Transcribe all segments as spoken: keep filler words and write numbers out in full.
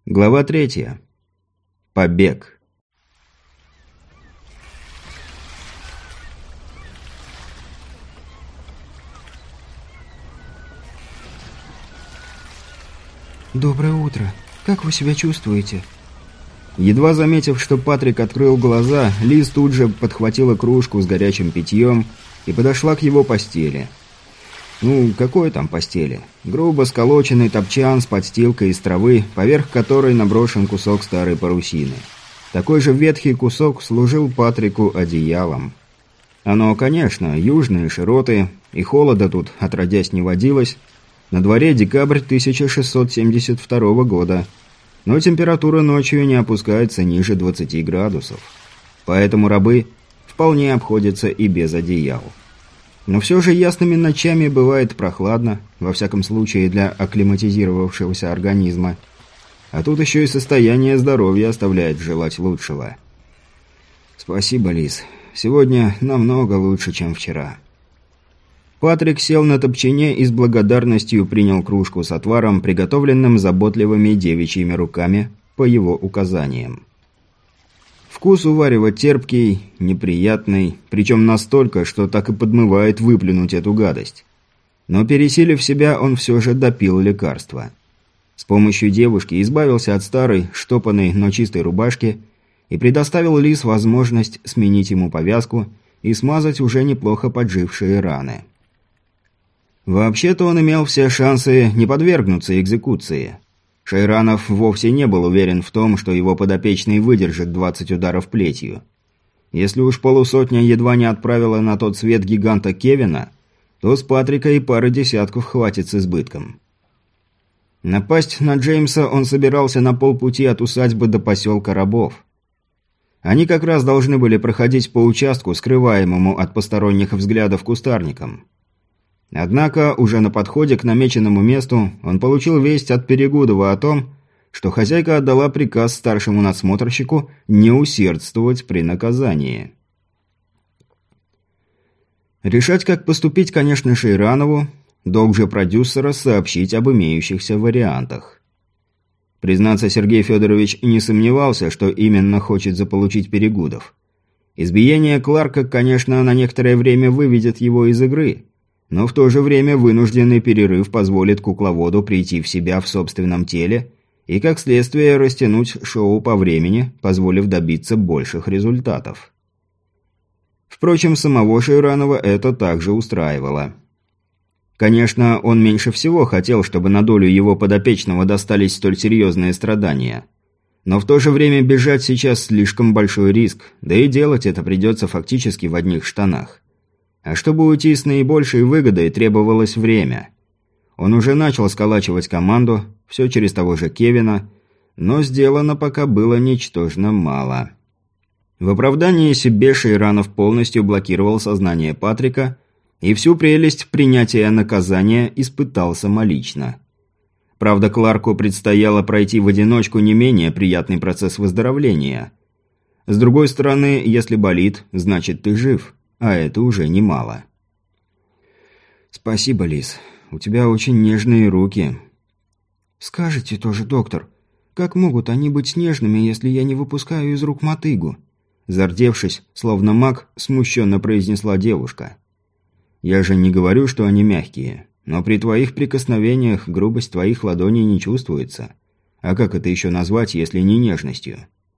Глава третья. Побег. «Доброе утро. Как вы себя чувствуете?» Едва заметив, что Патрик открыл глаза, Лиз тут же подхватила кружку с горячим питьем и подошла к его постели. Ну, какой там постели? Грубо сколоченный топчан с подстилкой из травы, поверх которой наброшен кусок старой парусины. Такой же ветхий кусок служил Патрику одеялом. Оно, конечно, южные широты, и холода тут отродясь не водилось. На дворе декабрь тысяча шестьсот семьдесят второго года, но температура ночью не опускается ниже двадцати градусов. Поэтому рабы вполне обходятся и без одеял. Но все же ясными ночами бывает прохладно, во всяком случае для акклиматизировавшегося организма. А тут еще и состояние здоровья оставляет желать лучшего. Спасибо, Лиз. Сегодня намного лучше, чем вчера. Патрик сел на топчине и с благодарностью принял кружку с отваром, приготовленным заботливыми девичьими руками по его указаниям. Вкус у варева терпкий, неприятный, причем настолько, что так и подмывает выплюнуть эту гадость. Но пересилив себя, он все же допил лекарство. С помощью девушки избавился от старой, штопанной, но чистой рубашки и предоставил Лиз возможность сменить ему повязку и смазать уже неплохо поджившие раны. Вообще-то он имел все шансы не подвергнуться экзекуции. Шейранов вовсе не был уверен в том, что его подопечный выдержит двадцать ударов плетью. Если уж полусотня едва не отправила на тот свет гиганта Кевина, то с Патрика и пары десятков хватит с избытком. Напасть на Джеймса он собирался на полпути от усадьбы до поселка рабов. Они как раз должны были проходить по участку, скрываемому от посторонних взглядов кустарником. Однако, уже на подходе к намеченному месту он получил весть от Перегудова о том, что хозяйка отдала приказ старшему надсмотрщику не усердствовать при наказании. Решать, как поступить, конечно, Шейранову, долг же продюсера сообщить об имеющихся вариантах. Признаться, Сергей Федорович не сомневался, что именно хочет заполучить Перегудов. Избиение Кларка, конечно, на некоторое время выведет его из игры, но в то же время вынужденный перерыв позволит кукловоду прийти в себя в собственном теле и, как следствие, растянуть шоу по времени, позволив добиться больших результатов. Впрочем, самого Шейранова это также устраивало. Конечно, он меньше всего хотел, чтобы на долю его подопечного достались столь серьезные страдания. Но в то же время бежать сейчас слишком большой риск, да и делать это придется фактически в одних штанах. А чтобы уйти с наибольшей выгодой, требовалось время. Он уже начал сколачивать команду, все через того же Кевина, но сделано пока было ничтожно мало. В оправдании себе Шейранов полностью блокировал сознание Патрика и всю прелесть принятия наказания испытал самолично. Правда, Кларку предстояло пройти в одиночку не менее приятный процесс выздоровления. С другой стороны, если болит, значит ты жив. А это уже немало. Спасибо, Лиз. У тебя очень нежные руки. Скажите тоже, доктор, как могут они быть нежными, если я не выпускаю из рук мотыгу? Зардевшись, словно маг, смущенно произнесла девушка. Я же не говорю, что они мягкие, но при твоих прикосновениях грубость твоих ладоней не чувствуется. А как это еще назвать, если не нежностью?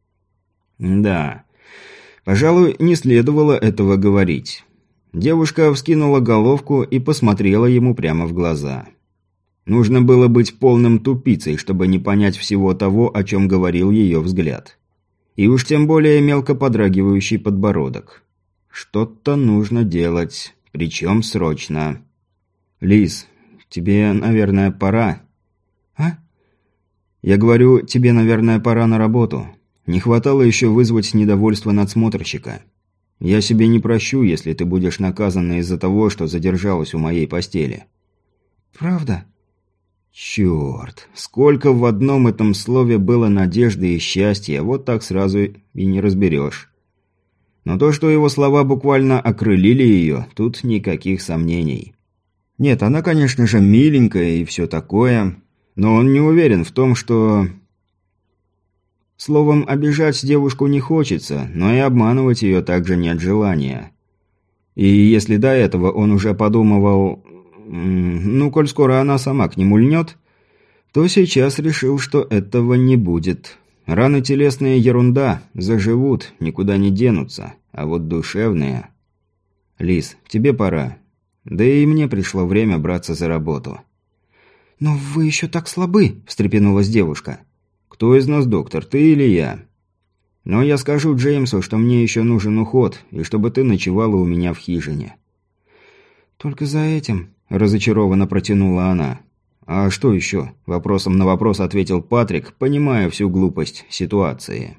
Да. Пожалуй, не следовало этого говорить. Девушка вскинула головку и посмотрела ему прямо в глаза. Нужно было быть полным тупицей, чтобы не понять всего того, о чем говорил ее взгляд. И уж тем более мелко подрагивающий подбородок. Что-то нужно делать, причем срочно. «Лиз, тебе, наверное, пора». «А?» «Я говорю, тебе, наверное, пора на работу». Не хватало еще вызвать недовольство надсмотрщика. Я себе не прощу, если ты будешь наказана из-за того, что задержалась у моей постели. Правда? Черт, сколько в одном этом слове было надежды и счастья, вот так сразу и не разберешь. Но то, что его слова буквально окрылили ее, тут никаких сомнений. Нет, она, конечно же, миленькая и все такое, но он не уверен в том, что... Словом, обижать девушку не хочется, но и обманывать ее также нет желания. И если до этого он уже подумывал, ну, коль скоро она сама к нему льнет, то сейчас решил, что этого не будет. Раны телесные ерунда, заживут, никуда не денутся, а вот душевные... Лис, тебе пора. Да и мне пришло время браться за работу. «Но вы еще так слабы», – встрепенулась девушка. «Кто из нас доктор, ты или я? Но я скажу Джеймсу, что мне еще нужен уход, и чтобы ты ночевала у меня в хижине». «Только за этим?» – разочарованно протянула она. «А что еще?» – вопросом на вопрос ответил Патрик, понимая всю глупость ситуации.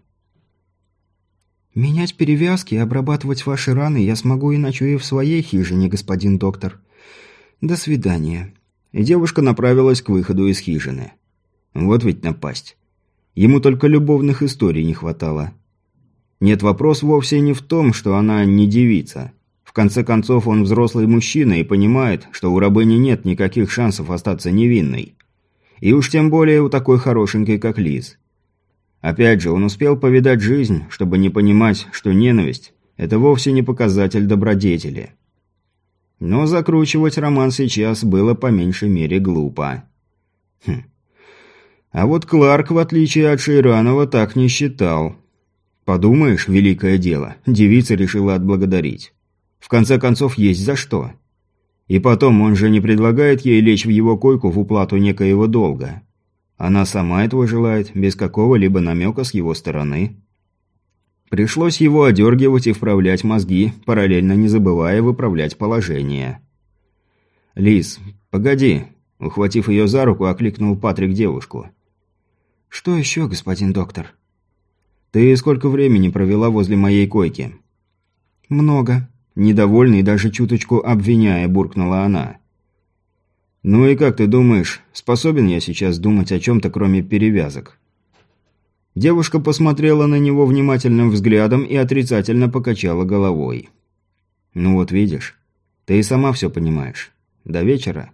«Менять перевязки и обрабатывать ваши раны я смогу и ночую в своей хижине, господин доктор. До свидания». И девушка направилась к выходу из хижины. Вот ведь напасть. Ему только любовных историй не хватало. Нет, вопрос вовсе не в том, что она не девица. В конце концов, он взрослый мужчина и понимает, что у рабыни нет никаких шансов остаться невинной. И уж тем более у такой хорошенькой, как Лиз. Опять же, он успел повидать жизнь, чтобы не понимать, что ненависть – это вовсе не показатель добродетели. Но закручивать роман сейчас было по меньшей мере глупо. Хм. А вот Кларк, в отличие от Шейранова, так не считал. Подумаешь, великое дело, девица решила отблагодарить. В конце концов, есть за что. И потом, он же не предлагает ей лечь в его койку в уплату некоего долга. Она сама этого желает, без какого-либо намека с его стороны. Пришлось его одергивать и вправлять мозги, параллельно не забывая выправлять положение. «Лиз, погоди!» – ухватив ее за руку, окликнул Патрик девушку. «Что еще, господин доктор?» «Ты сколько времени провела возле моей койки?» «Много», – недовольный, даже чуточку обвиняя, буркнула она. «Ну и как ты думаешь, способен я сейчас думать о чем-то, кроме перевязок?» Девушка посмотрела на него внимательным взглядом и отрицательно покачала головой. «Ну вот видишь, ты и сама все понимаешь. До вечера?»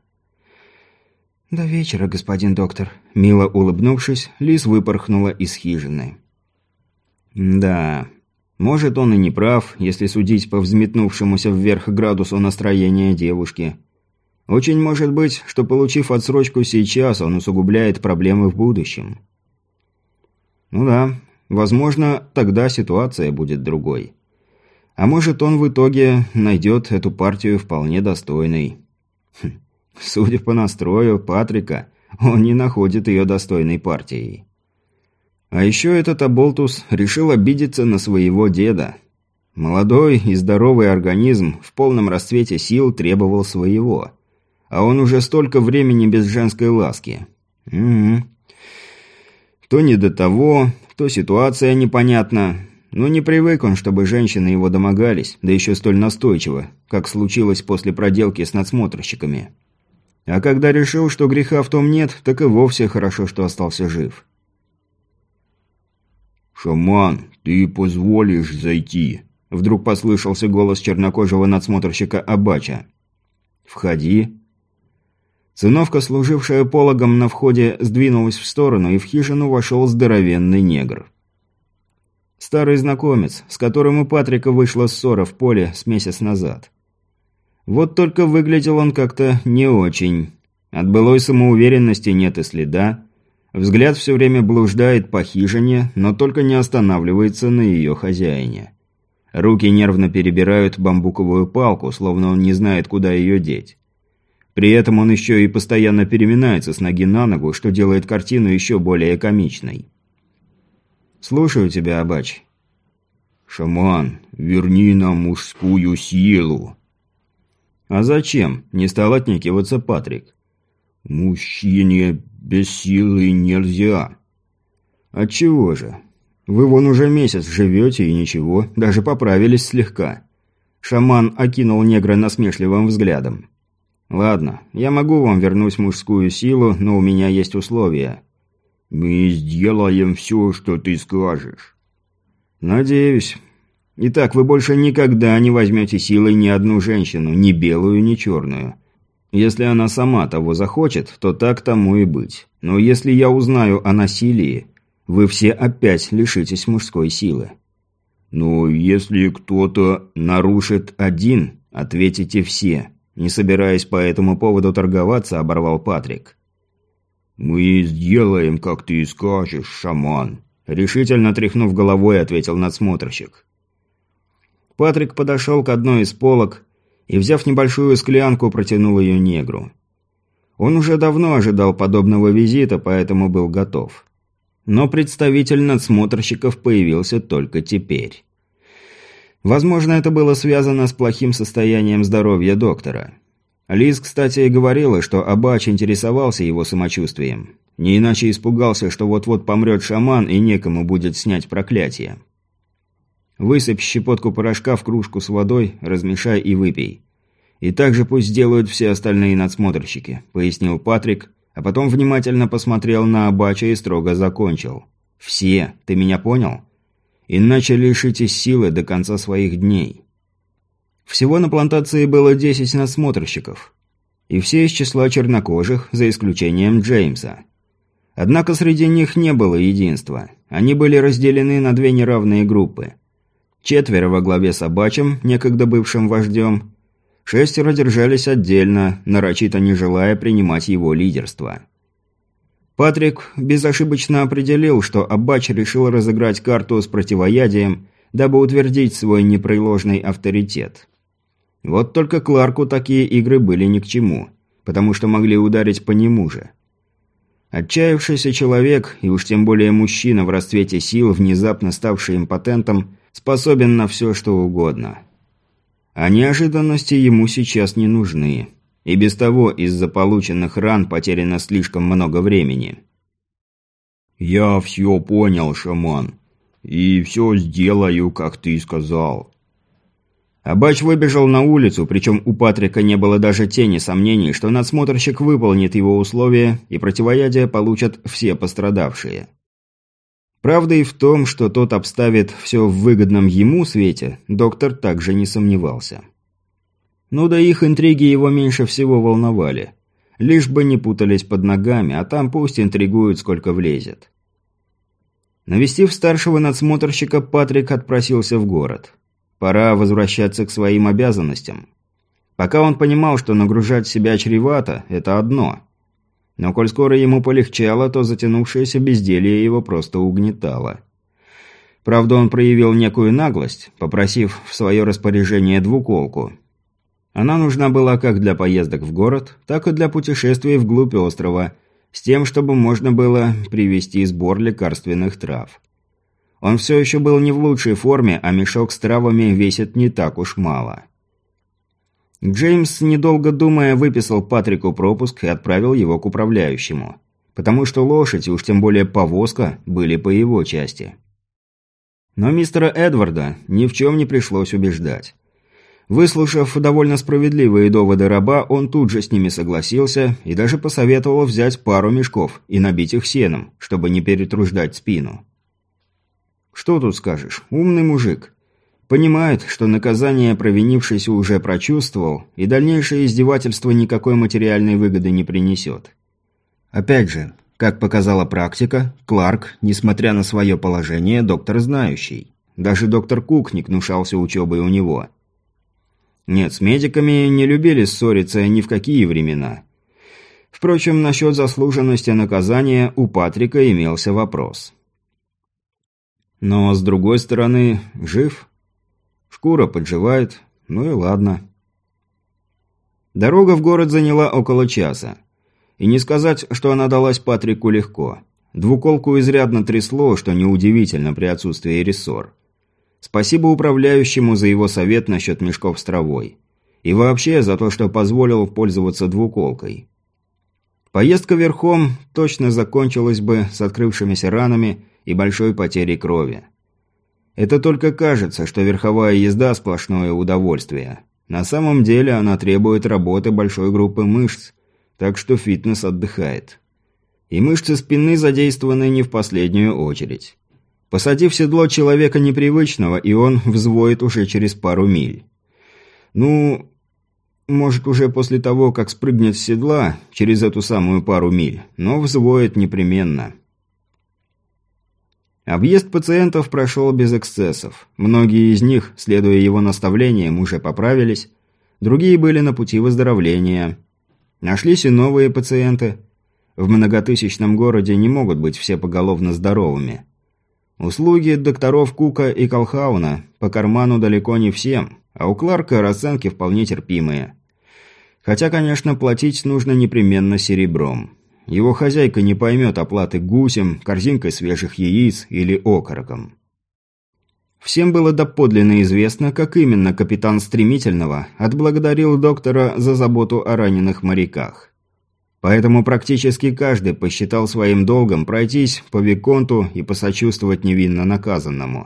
«До вечера, господин доктор». Мило улыбнувшись, Лиз выпорхнула из хижины. Да, может, он и не прав, если судить по взметнувшемуся вверх градусу настроения девушки. Очень может быть, что, получив отсрочку сейчас, он усугубляет проблемы в будущем. Ну да, возможно, тогда ситуация будет другой. А может, он в итоге найдет эту партию вполне достойной. Хм. Судя по настрою Патрика, он не находит ее достойной партией. А еще этот оболтус решил обидеться на своего деда. Молодой и здоровый организм в полном расцвете сил требовал своего. А он уже столько времени без женской ласки. Угу. То не до того, то ситуация непонятна. Но не привык он, чтобы женщины его домогались, да еще столь настойчиво, как случилось после проделки с надсмотрщиками. А когда решил, что греха в том нет, так и вовсе хорошо, что остался жив. «Шаман, ты позволишь зайти?» Вдруг послышался голос чернокожего надсмотрщика Абача. «Входи». Циновка, служившая пологом на входе, сдвинулась в сторону, и в хижину вошел здоровенный негр. Старый знакомец, с которым у Патрика вышла ссора в поле с месяц назад. Вот только выглядел он как-то не очень. От былой самоуверенности нет и следа. Взгляд все время блуждает по хижине, но только не останавливается на ее хозяине. Руки нервно перебирают бамбуковую палку, словно он не знает, куда ее деть. При этом он еще и постоянно переминается с ноги на ногу, что делает картину еще более комичной. «Слушаю тебя, Абач». «Шаман, верни нам мужскую силу». «А зачем?» – не стал отнекиваться Патрик. «Мужчине без силы нельзя». «Отчего же? Вы вон уже месяц живете и ничего, даже поправились слегка». Шаман окинул негра насмешливым взглядом. «Ладно, я могу вам вернуть мужскую силу, но у меня есть условия». «Мы сделаем все, что ты скажешь». «Надеюсь. Итак, вы больше никогда не возьмете силой ни одну женщину, ни белую, ни черную. Если она сама того захочет, то так тому и быть. Но если я узнаю о насилии, вы все опять лишитесь мужской силы. Но если кто-то нарушит один, ответите все. Не собираясь по этому поводу торговаться, оборвал Патрик. «Мы сделаем, как ты скажешь, шаман», – решительно тряхнув головой, ответил надсмотрщик. Патрик подошел к одной из полок и, взяв небольшую склянку, протянул ее негру. Он уже давно ожидал подобного визита, поэтому был готов. Но представитель надсмотрщиков появился только теперь. Возможно, это было связано с плохим состоянием здоровья доктора. Лиз, кстати, говорила, что Абач интересовался его самочувствием. Не иначе испугался, что вот-вот помрет шаман и некому будет снять проклятие. «Высыпь щепотку порошка в кружку с водой, размешай и выпей. И также пусть сделают все остальные надсмотрщики», – пояснил Патрик, а потом внимательно посмотрел на Абача и строго закончил. «Все, ты меня понял? Иначе лишитесь силы до конца своих дней». Всего на плантации было десять надсмотрщиков. И все из числа чернокожих, за исключением Джеймса. Однако среди них не было единства. Они были разделены на две неравные группы. Четверо во главе с Абачем, некогда бывшим вождем. Шестеро держались отдельно, нарочито не желая принимать его лидерство. Патрик безошибочно определил, что Абач решил разыграть карту с противоядием, дабы утвердить свой непреложный авторитет. Вот только Кларку такие игры были ни к чему, потому что могли ударить по нему же. Отчаявшийся человек, и уж тем более мужчина в расцвете сил, внезапно ставший импотентом, способен на все, что угодно. А неожиданности ему сейчас не нужны. И без того из-за полученных ран потеряно слишком много времени. «Я все понял, шаман. И все сделаю, как ты сказал». Абач выбежал на улицу, причем у Патрика не было даже тени сомнений, что надсмотрщик выполнит его условия и противоядие получат все пострадавшие. Правда и в том, что тот обставит все в выгодном ему свете, доктор также не сомневался. Ну да их интриги его меньше всего волновали. Лишь бы не путались под ногами, а там пусть интригуют сколько влезет. Навестив старшего надсмотрщика, Патрик отпросился в город. Пора возвращаться к своим обязанностям. Пока он понимал, что нагружать себя чревато – это одно. Но коль скоро ему полегчало, то затянувшееся безделье его просто угнетало. Правда, он проявил некую наглость, попросив в свое распоряжение двуколку. Она нужна была как для поездок в город, так и для путешествий вглубь острова, с тем, чтобы можно было привезти сбор лекарственных трав. Он все еще был не в лучшей форме, а мешок с травами весит не так уж мало. Джеймс, недолго думая, выписал Патрику пропуск и отправил его к управляющему. Потому что лошадь, и уж тем более повозка, были по его части. Но мистера Эдварда ни в чем не пришлось убеждать. Выслушав довольно справедливые доводы раба, он тут же с ними согласился и даже посоветовал взять пару мешков и набить их сеном, чтобы не перетруждать спину. Что тут скажешь, умный мужик. Понимает, что наказание провинившийся уже прочувствовал, и дальнейшее издевательство никакой материальной выгоды не принесет. Опять же, как показала практика, Кларк, несмотря на свое положение, доктор знающий. Даже доктор Кук не гнушался учебой у него. Нет, с медиками не любили ссориться ни в какие времена. Впрочем, насчет заслуженности наказания у Патрика имелся вопрос. Но, с другой стороны, жив. Шкура подживает, ну и ладно. Дорога в город заняла около часа. И не сказать, что она далась Патрику легко. Двуколку изрядно трясло, что неудивительно при отсутствии рессор. Спасибо управляющему за его совет насчет мешков с травой. И вообще за то, что позволил пользоваться двуколкой. Поездка верхом точно закончилась бы с открывшимися ранами и большой потерей крови. Это только кажется, что верховая езда – сплошное удовольствие. На самом деле она требует работы большой группы мышц, так что фитнес отдыхает. И мышцы спины задействованы не в последнюю очередь. Посади в седло человека непривычного, и он взвоет уже через пару миль. Ну, может, уже после того, как спрыгнет с седла, через эту самую пару миль, но взвоет непременно. Объезд пациентов прошел без эксцессов. Многие из них, следуя его наставлениям, уже поправились, другие были на пути выздоровления. Нашлись и новые пациенты. В многотысячном городе не могут быть все поголовно здоровыми. Услуги докторов Кука и Колхауна по карману далеко не всем, а у Кларка расценки вполне терпимые. Хотя, конечно, платить нужно непременно серебром. Его хозяйка не поймет оплаты гусем, корзинкой свежих яиц или окороком. Всем было доподлинно известно, как именно капитан Стремительного отблагодарил доктора за заботу о раненых моряках. Поэтому практически каждый посчитал своим долгом пройтись по Виконту и посочувствовать невинно наказанному.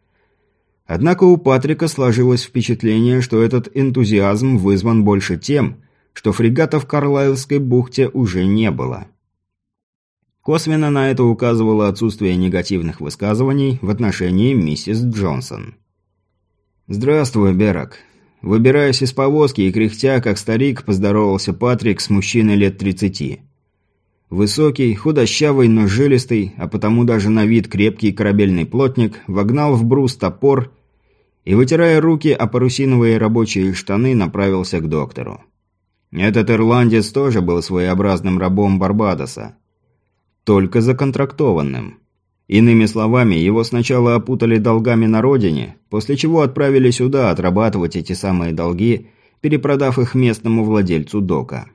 Однако у Патрика сложилось впечатление, что этот энтузиазм вызван больше тем, что фрегата в Карлайлской бухте уже не было. Косвенно на это указывало отсутствие негативных высказываний в отношении миссис Джонсон. «Здравствуй, Берак». Выбираясь из повозки и кряхтя, как старик, поздоровался Патрик с мужчиной лет тридцати. Высокий, худощавый, но жилистый, а потому даже на вид крепкий корабельный плотник, вогнал в брус топор и, вытирая руки о парусиновые рабочие штаны, направился к доктору. Этот ирландец тоже был своеобразным рабом Барбадоса. Только законтрактованным. Иными словами, его сначала опутали долгами на родине, после чего отправили сюда отрабатывать эти самые долги, перепродав их местному владельцу дока.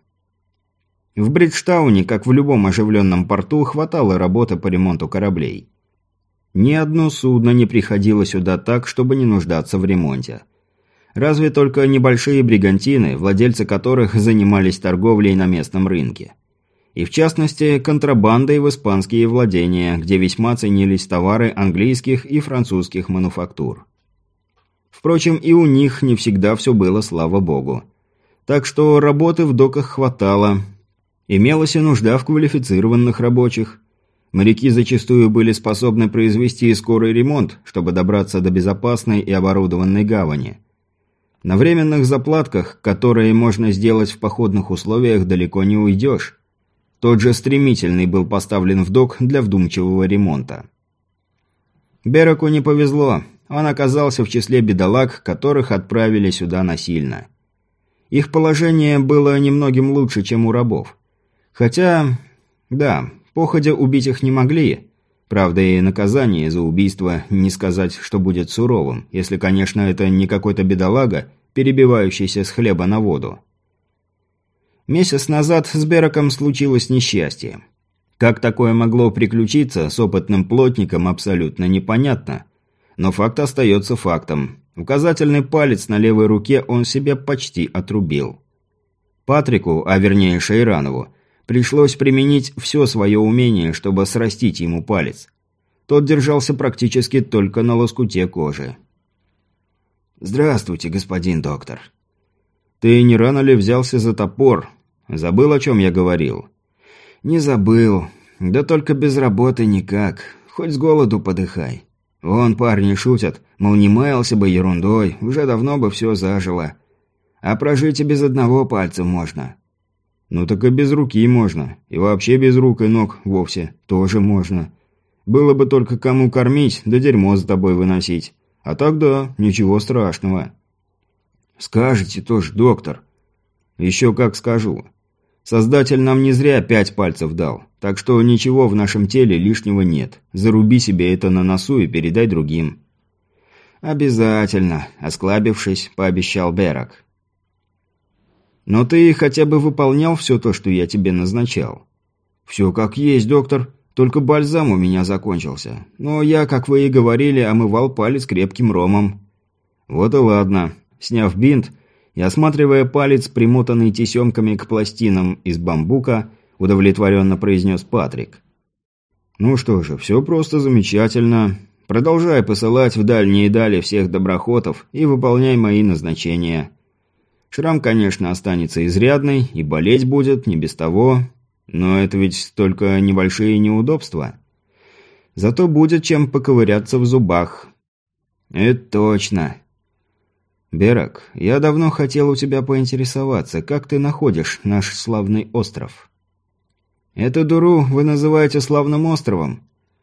В Бриджтауне, как в любом оживленном порту, хватало работы по ремонту кораблей. Ни одно судно не приходило сюда так, чтобы не нуждаться в ремонте. Разве только небольшие бригантины, владельцы которых занимались торговлей на местном рынке. И в частности, контрабандой в испанские владения, где весьма ценились товары английских и французских мануфактур. Впрочем, и у них не всегда все было, слава богу. Так что работы в доках хватало. Имелась и нужда в квалифицированных рабочих. Моряки зачастую были способны произвести скорый ремонт, чтобы добраться до безопасной и оборудованной гавани. На временных заплатках, которые можно сделать в походных условиях, далеко не уйдешь. Тот же Стремительный был поставлен в док для вдумчивого ремонта. Бераку не повезло. Он оказался в числе бедолаг, которых отправили сюда насильно. Их положение было немногим лучше, чем у рабов. Хотя, да, походя убить их не могли. Правда, и наказание за убийство не сказать, что будет суровым, если, конечно, это не какой-то бедолага, перебивающийся с хлеба на воду. Месяц назад с Бераком случилось несчастье. Как такое могло приключиться с опытным плотником, абсолютно непонятно. Но факт остается фактом. Указательный палец на левой руке он себе почти отрубил. Патрику, а вернее Шейранову, пришлось применить все свое умение, чтобы срастить ему палец. Тот держался практически только на лоскуте кожи. «Здравствуйте, господин доктор». «Ты не рано ли взялся за топор? Забыл, о чем я говорил?» «Не забыл. Да только без работы никак. Хоть с голоду подыхай. Вон парни шутят, мол, не маялся бы ерундой, уже давно бы все зажило. А прожить и без одного пальца можно». «Ну так и без руки можно. И вообще без рук и ног вовсе тоже можно. Было бы только кому кормить, да дерьмо за тобой выносить. А так да, ничего страшного». «Скажете тоже, доктор». «Еще как скажу. Создатель нам не зря пять пальцев дал, так что ничего в нашем теле лишнего нет. Заруби себе это на носу и передай другим». «Обязательно», – осклабившись, пообещал Берак. «Но ты хотя бы выполнял все то, что я тебе назначал?» «Все как есть, доктор. Только бальзам у меня закончился. Но я, как вы и говорили, омывал палец крепким ромом». «Вот и ладно». Сняв бинт и осматривая палец, примотанный тесемками к пластинам из бамбука, удовлетворенно произнес Патрик. «Ну что же, все просто замечательно. Продолжай посылать в дальние дали всех доброхотов и выполняй мои назначения. Шрам, конечно, останется изрядный, и болеть будет, не без того, но это ведь только небольшие неудобства. Зато будет чем поковыряться в зубах». «Это точно». «Берак, я давно хотел у тебя поинтересоваться, как ты находишь наш славный остров?» «Эту дуру вы называете славным островом?»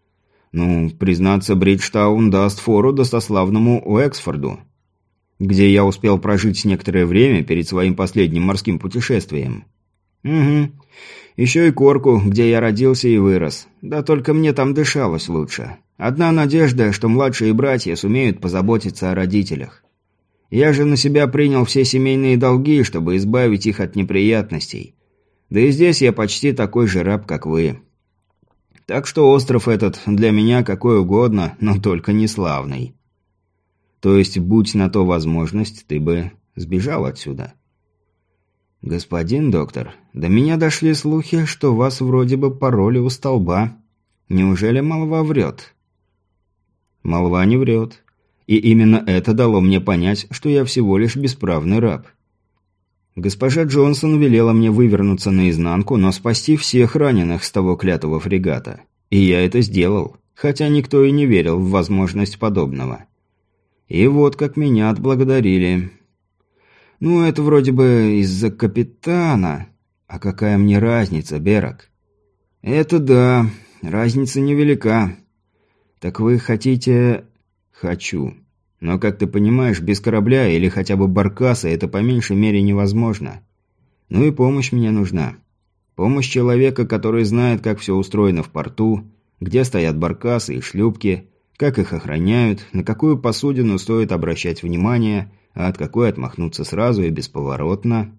Ну, признаться, Бриджтаун даст фору достославному Уэксфорду, где я успел прожить некоторое время перед своим последним морским путешествием. Угу. Еще и Корку, где я родился и вырос. Да только мне там дышалось лучше. Одна надежда, что младшие братья сумеют позаботиться о родителях. Я же на себя принял все семейные долги, чтобы избавить их от неприятностей. Да и здесь я почти такой же раб, как вы. Так что остров этот для меня какой угодно, но только не славный. То есть, будь на то возможность, ты бы сбежал отсюда. Господин доктор, до меня дошли слухи, что вас вроде бы пороли у столба. Неужели молва врет? Молва не врет. И именно это дало мне понять, что я всего лишь бесправный раб. Госпожа Джонсон велела мне вывернуться наизнанку, но спасти всех раненых с того клятого фрегата. И я это сделал, хотя никто и не верил в возможность подобного. И вот как меня отблагодарили. Ну, это вроде бы из-за капитана. А какая мне разница, Берок? Это да, разница невелика. Так вы хотите... Хочу. Но, как ты понимаешь, без корабля или хотя бы баркаса это по меньшей мере невозможно. Ну и помощь мне нужна. Помощь человека, который знает, как все устроено в порту, где стоят баркасы и шлюпки, как их охраняют, на какую посудину стоит обращать внимание, а от какой отмахнуться сразу и бесповоротно.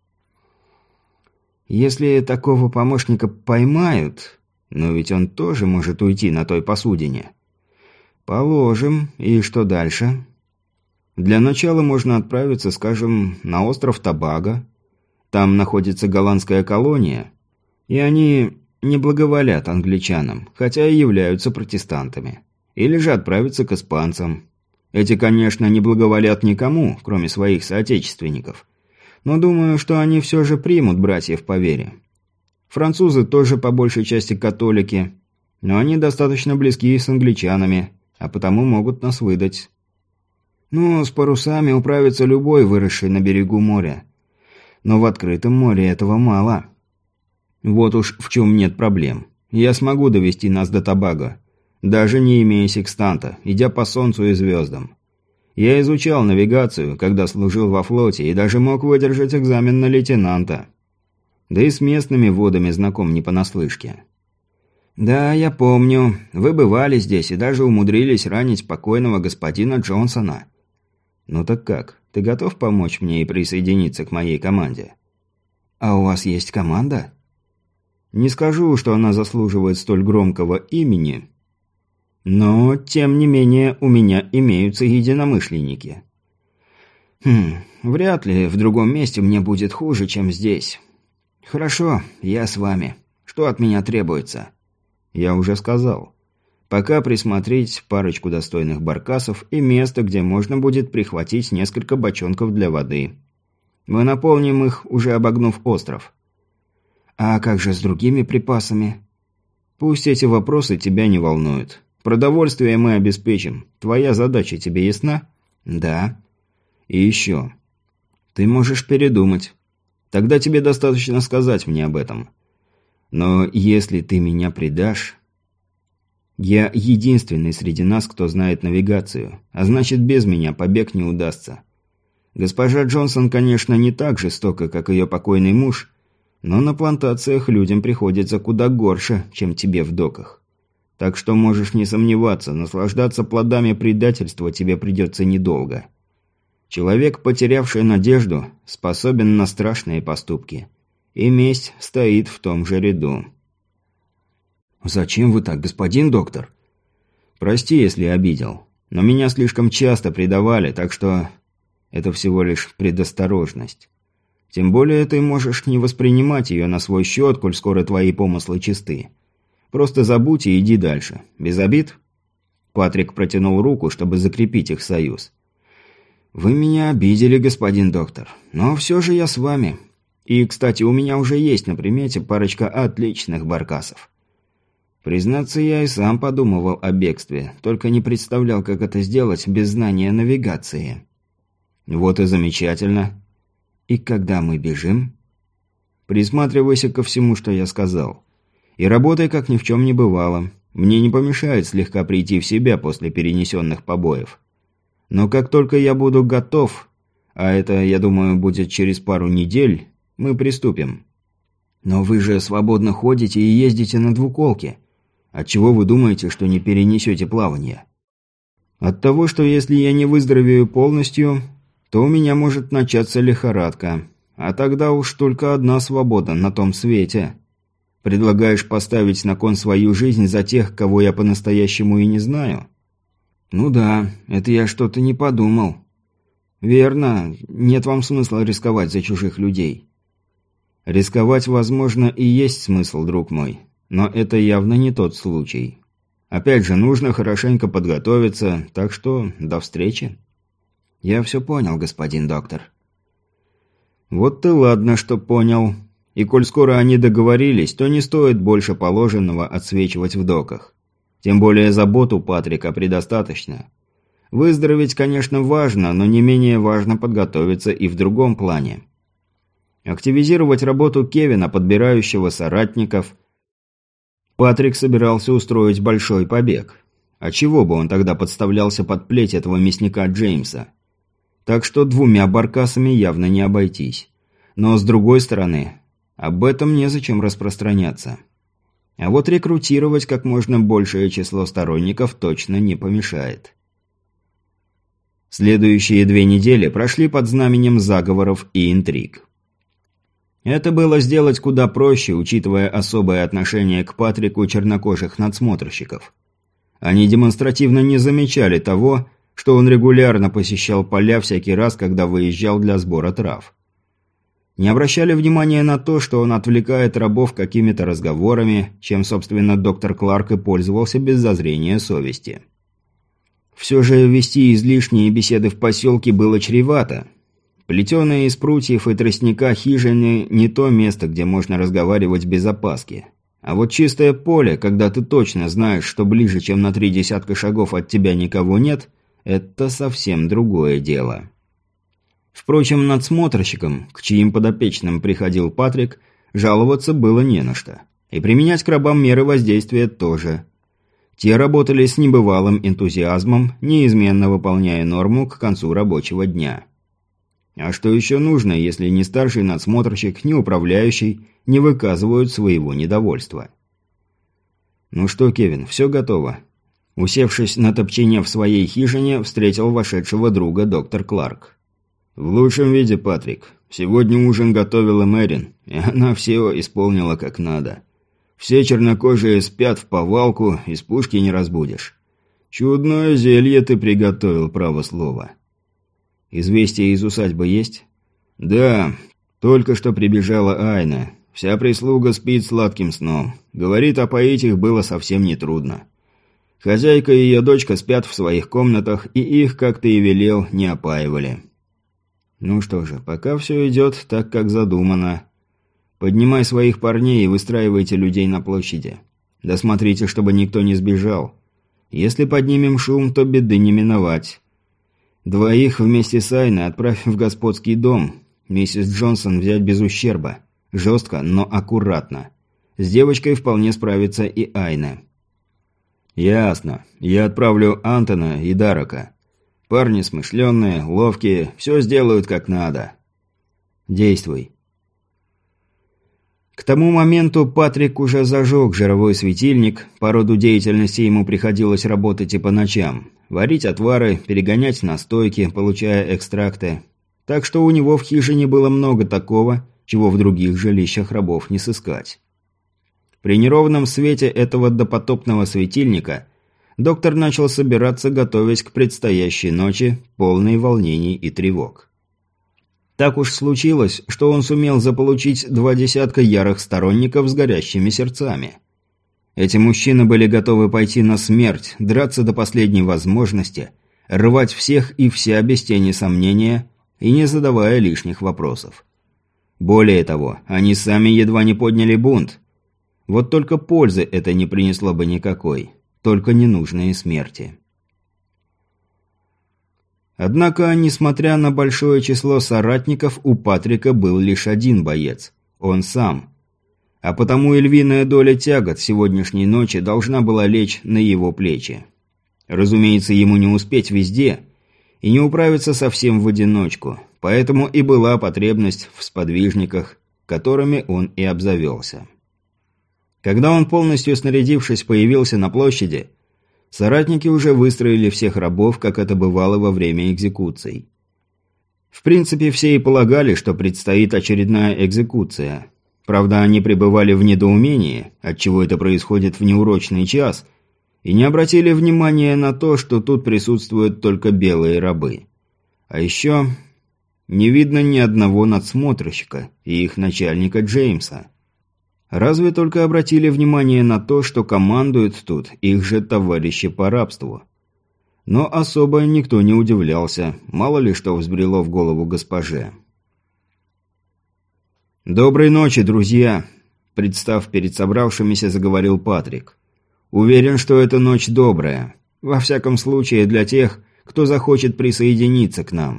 Если такого помощника поймают, но ведь он тоже может уйти на той посудине. Положим, и что дальше? Для начала можно отправиться, скажем, на остров Тобаго. Там находится голландская колония, и они не благоволят англичанам, хотя и являются протестантами. Или же отправиться к испанцам. Эти, конечно, не благоволят никому, кроме своих соотечественников. Но думаю, что они все же примут братьев по вере. Французы тоже по большей части католики, но они достаточно близки с англичанами, а потому могут нас выдать. Ну, с парусами управится любой, выросший на берегу моря. Но в открытом море этого мало. Вот уж в чем нет проблем. Я смогу довести нас до Тобаго, даже не имея секстанта, идя по солнцу и звездам. Я изучал навигацию, когда служил во флоте, и даже мог выдержать экзамен на лейтенанта. Да и с местными водами знаком не понаслышке. Да, я помню. Вы бывали здесь и даже умудрились ранить покойного господина Джонсона. Ну так как, ты готов помочь мне и присоединиться к моей команде? А у вас есть команда? Не скажу, что она заслуживает столь громкого имени, но, тем не менее, у меня имеются единомышленники. Хм, вряд ли в другом месте мне будет хуже, чем здесь. Хорошо, я с вами. Что от меня требуется? Я уже сказал. Пока присмотреть парочку достойных баркасов и место, где можно будет прихватить несколько бочонков для воды. Мы наполним их, уже обогнув остров. А как же с другими припасами? Пусть эти вопросы тебя не волнуют. Продовольствие мы обеспечим. Твоя задача тебе ясна? Да. И еще. Ты можешь передумать. Тогда тебе достаточно сказать мне об этом. Но если ты меня предашь... Я единственный среди нас, кто знает навигацию, а значит, без меня побег не удастся. Госпожа Джонсон, конечно, не так жестока, как ее покойный муж, но на плантациях людям приходится куда горше, чем тебе в доках. Так что можешь не сомневаться, наслаждаться плодами предательства тебе придется недолго. Человек, потерявший надежду, способен на страшные поступки. И месть стоит в том же ряду. «Зачем вы так, господин доктор?» «Прости, если обидел. Но меня слишком часто предавали, так что это всего лишь предосторожность. Тем более ты можешь не воспринимать ее на свой счет, коль скоро твои помыслы чисты. Просто забудь и иди дальше. Без обид?» Патрик протянул руку, чтобы закрепить их союз. «Вы меня обидели, господин доктор. Но все же я с вами. И, кстати, у меня уже есть на примете парочка отличных баркасов. Признаться, я и сам подумывал о бегстве, только не представлял, как это сделать без знания навигации». «Вот и замечательно. И когда мы бежим?» «Присматривайся ко всему, что я сказал. И работай, как ни в чем не бывало. Мне не помешает слегка прийти в себя после перенесенных побоев. Но как только я буду готов, а это, я думаю, будет через пару недель, мы приступим. Но вы же свободно ходите и ездите на двуколке. Отчего вы думаете, что не перенесете плавание? От того, что если я не выздоровею полностью, то у меня может начаться лихорадка. А тогда уж только одна свобода на том свете. Предлагаешь поставить на кон свою жизнь за тех, кого я по-настоящему и не знаю? Ну да, это я что-то не подумал. Верно, нет вам смысла рисковать за чужих людей. Рисковать, возможно, и есть смысл, друг мой. Но это явно не тот случай. Опять же, нужно хорошенько подготовиться, так что до встречи. Я все понял, господин доктор. Вот и ладно, что понял. И коль скоро они договорились, то не стоит больше положенного отсвечивать в доках. Тем более забот у Патрика предостаточно. Выздороветь, конечно, важно, но не менее важно подготовиться и в другом плане. Активизировать работу Кевина, подбирающего соратников. Патрик собирался устроить большой побег. А чего бы он тогда подставлялся под плеть этого мясника Джеймса? Так что двумя баркасами явно не обойтись. Но с другой стороны, об этом незачем распространяться. А вот рекрутировать как можно большее число сторонников точно не помешает. Следующие две недели прошли под знаменем заговоров и интриг. Это было сделать куда проще, учитывая особое отношение к Патрику чернокожих надсмотрщиков. Они демонстративно не замечали того, что он регулярно посещал поля всякий раз, когда выезжал для сбора трав. Не обращали внимания на то, что он отвлекает рабов какими-то разговорами, чем, собственно, доктор Кларк и пользовался без зазрения совести. Все же вести излишние беседы в поселке было чревато. Плетеные из прутьев и тростника хижины – не то место, где можно разговаривать без опаски. А вот чистое поле, когда ты точно знаешь, что ближе, чем на три десятка шагов от тебя никого нет – это совсем другое дело. Впрочем, надсмотрщикам, к чьим подопечным приходил Патрик, жаловаться было не на что. И применять к рабам меры воздействия тоже. Те работали с небывалым энтузиазмом, неизменно выполняя норму к концу рабочего дня. А что еще нужно, если ни старший надсмотрщик, ни управляющий не выказывают своего недовольства? «Ну что, Кевин, все готово?» Усевшись на топчине в своей хижине, встретил вошедшего друга доктор Кларк. «В лучшем виде, Патрик. Сегодня ужин готовила Мэрин, и она все исполнила как надо. Все чернокожие спят в повалку, из пушки не разбудишь. Чудное зелье ты приготовил, право слово». «Известия из усадьбы есть?» «Да, только что прибежала Айна. Вся прислуга спит сладким сном. Говорит, опоить их было совсем нетрудно. Хозяйка и ее дочка спят в своих комнатах, и их, как ты и велел, не опаивали». «Ну что же, пока все идет так, как задумано. Поднимай своих парней и выстраивайте людей на площади. Да смотрите, чтобы никто не сбежал. Если поднимем шум, то беды не миновать. Двоих вместе с Айной отправь в господский дом. Миссис Джонсон взять без ущерба. Жестко, но аккуратно. С девочкой вполне справится и Айна». «Ясно. Я отправлю Антона и Дарака. Парни смышленые, ловкие, все сделают как надо». «Действуй». К тому моменту Патрик уже зажег жировой светильник, по роду деятельности ему приходилось работать и по ночам. Варить отвары, перегонять настойки, получая экстракты. Так что у него в хижине было много такого, чего в других жилищах рабов не сыскать. При неровном свете этого допотопного светильника доктор начал собираться, готовясь к предстоящей ночи, полной волнений и тревог. Так уж случилось, что он сумел заполучить два десятка ярых сторонников с горящими сердцами. Эти мужчины были готовы пойти на смерть, драться до последней возможности, рвать всех и вся без тени сомнения и не задавая лишних вопросов. Более того, они сами едва не подняли бунт. Вот только пользы это не принесло бы никакой, только ненужные смерти. Однако, несмотря на большое число соратников, у Патрика был лишь один боец – он сам. а потому и львиная доля тягот сегодняшней ночи должна была лечь на его плечи. Разумеется, ему не успеть везде и не управиться совсем в одиночку, поэтому и была потребность в сподвижниках, которыми он и обзавелся. Когда он, полностью снарядившись, появился на площади, соратники уже выстроили всех рабов, как это бывало во время экзекуций. В принципе, все и полагали, что предстоит очередная экзекуция. Правда, они пребывали в недоумении, отчего это происходит в неурочный час, и не обратили внимания на то, что тут присутствуют только белые рабы. А еще не видно ни одного надсмотрщика и их начальника Джеймса. Разве только обратили внимание на то, что командуют тут их же товарищи по рабству. Но особо никто не удивлялся, мало ли что взбрело в голову госпоже. «Доброй ночи, друзья!» – представ перед собравшимися, заговорил Патрик. «Уверен, что эта ночь добрая. Во всяком случае, для тех, кто захочет присоединиться к нам.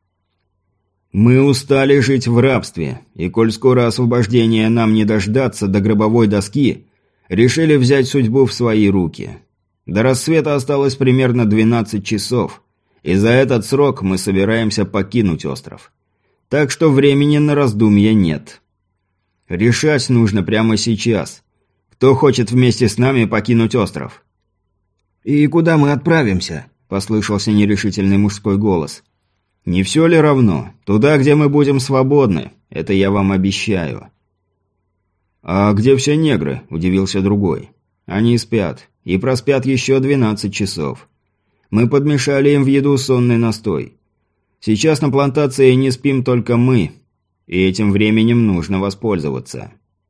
Мы устали жить в рабстве, и коль скоро освобождения нам не дождаться до гробовой доски, решили взять судьбу в свои руки. До рассвета осталось примерно двенадцать часов, и за этот срок мы собираемся покинуть остров. Так что времени на раздумья нет. Решать нужно прямо сейчас. Кто хочет вместе с нами покинуть остров?» «И куда мы отправимся?» – послышался нерешительный мужской голос. «Не все ли равно? Туда, где мы будем свободны. Это я вам обещаю». «А где все негры?» – удивился другой. «Они спят. И проспят еще двенадцать часов. Мы подмешали им в еду сонный настой. Сейчас на плантации не спим только мы, и этим временем нужно воспользоваться».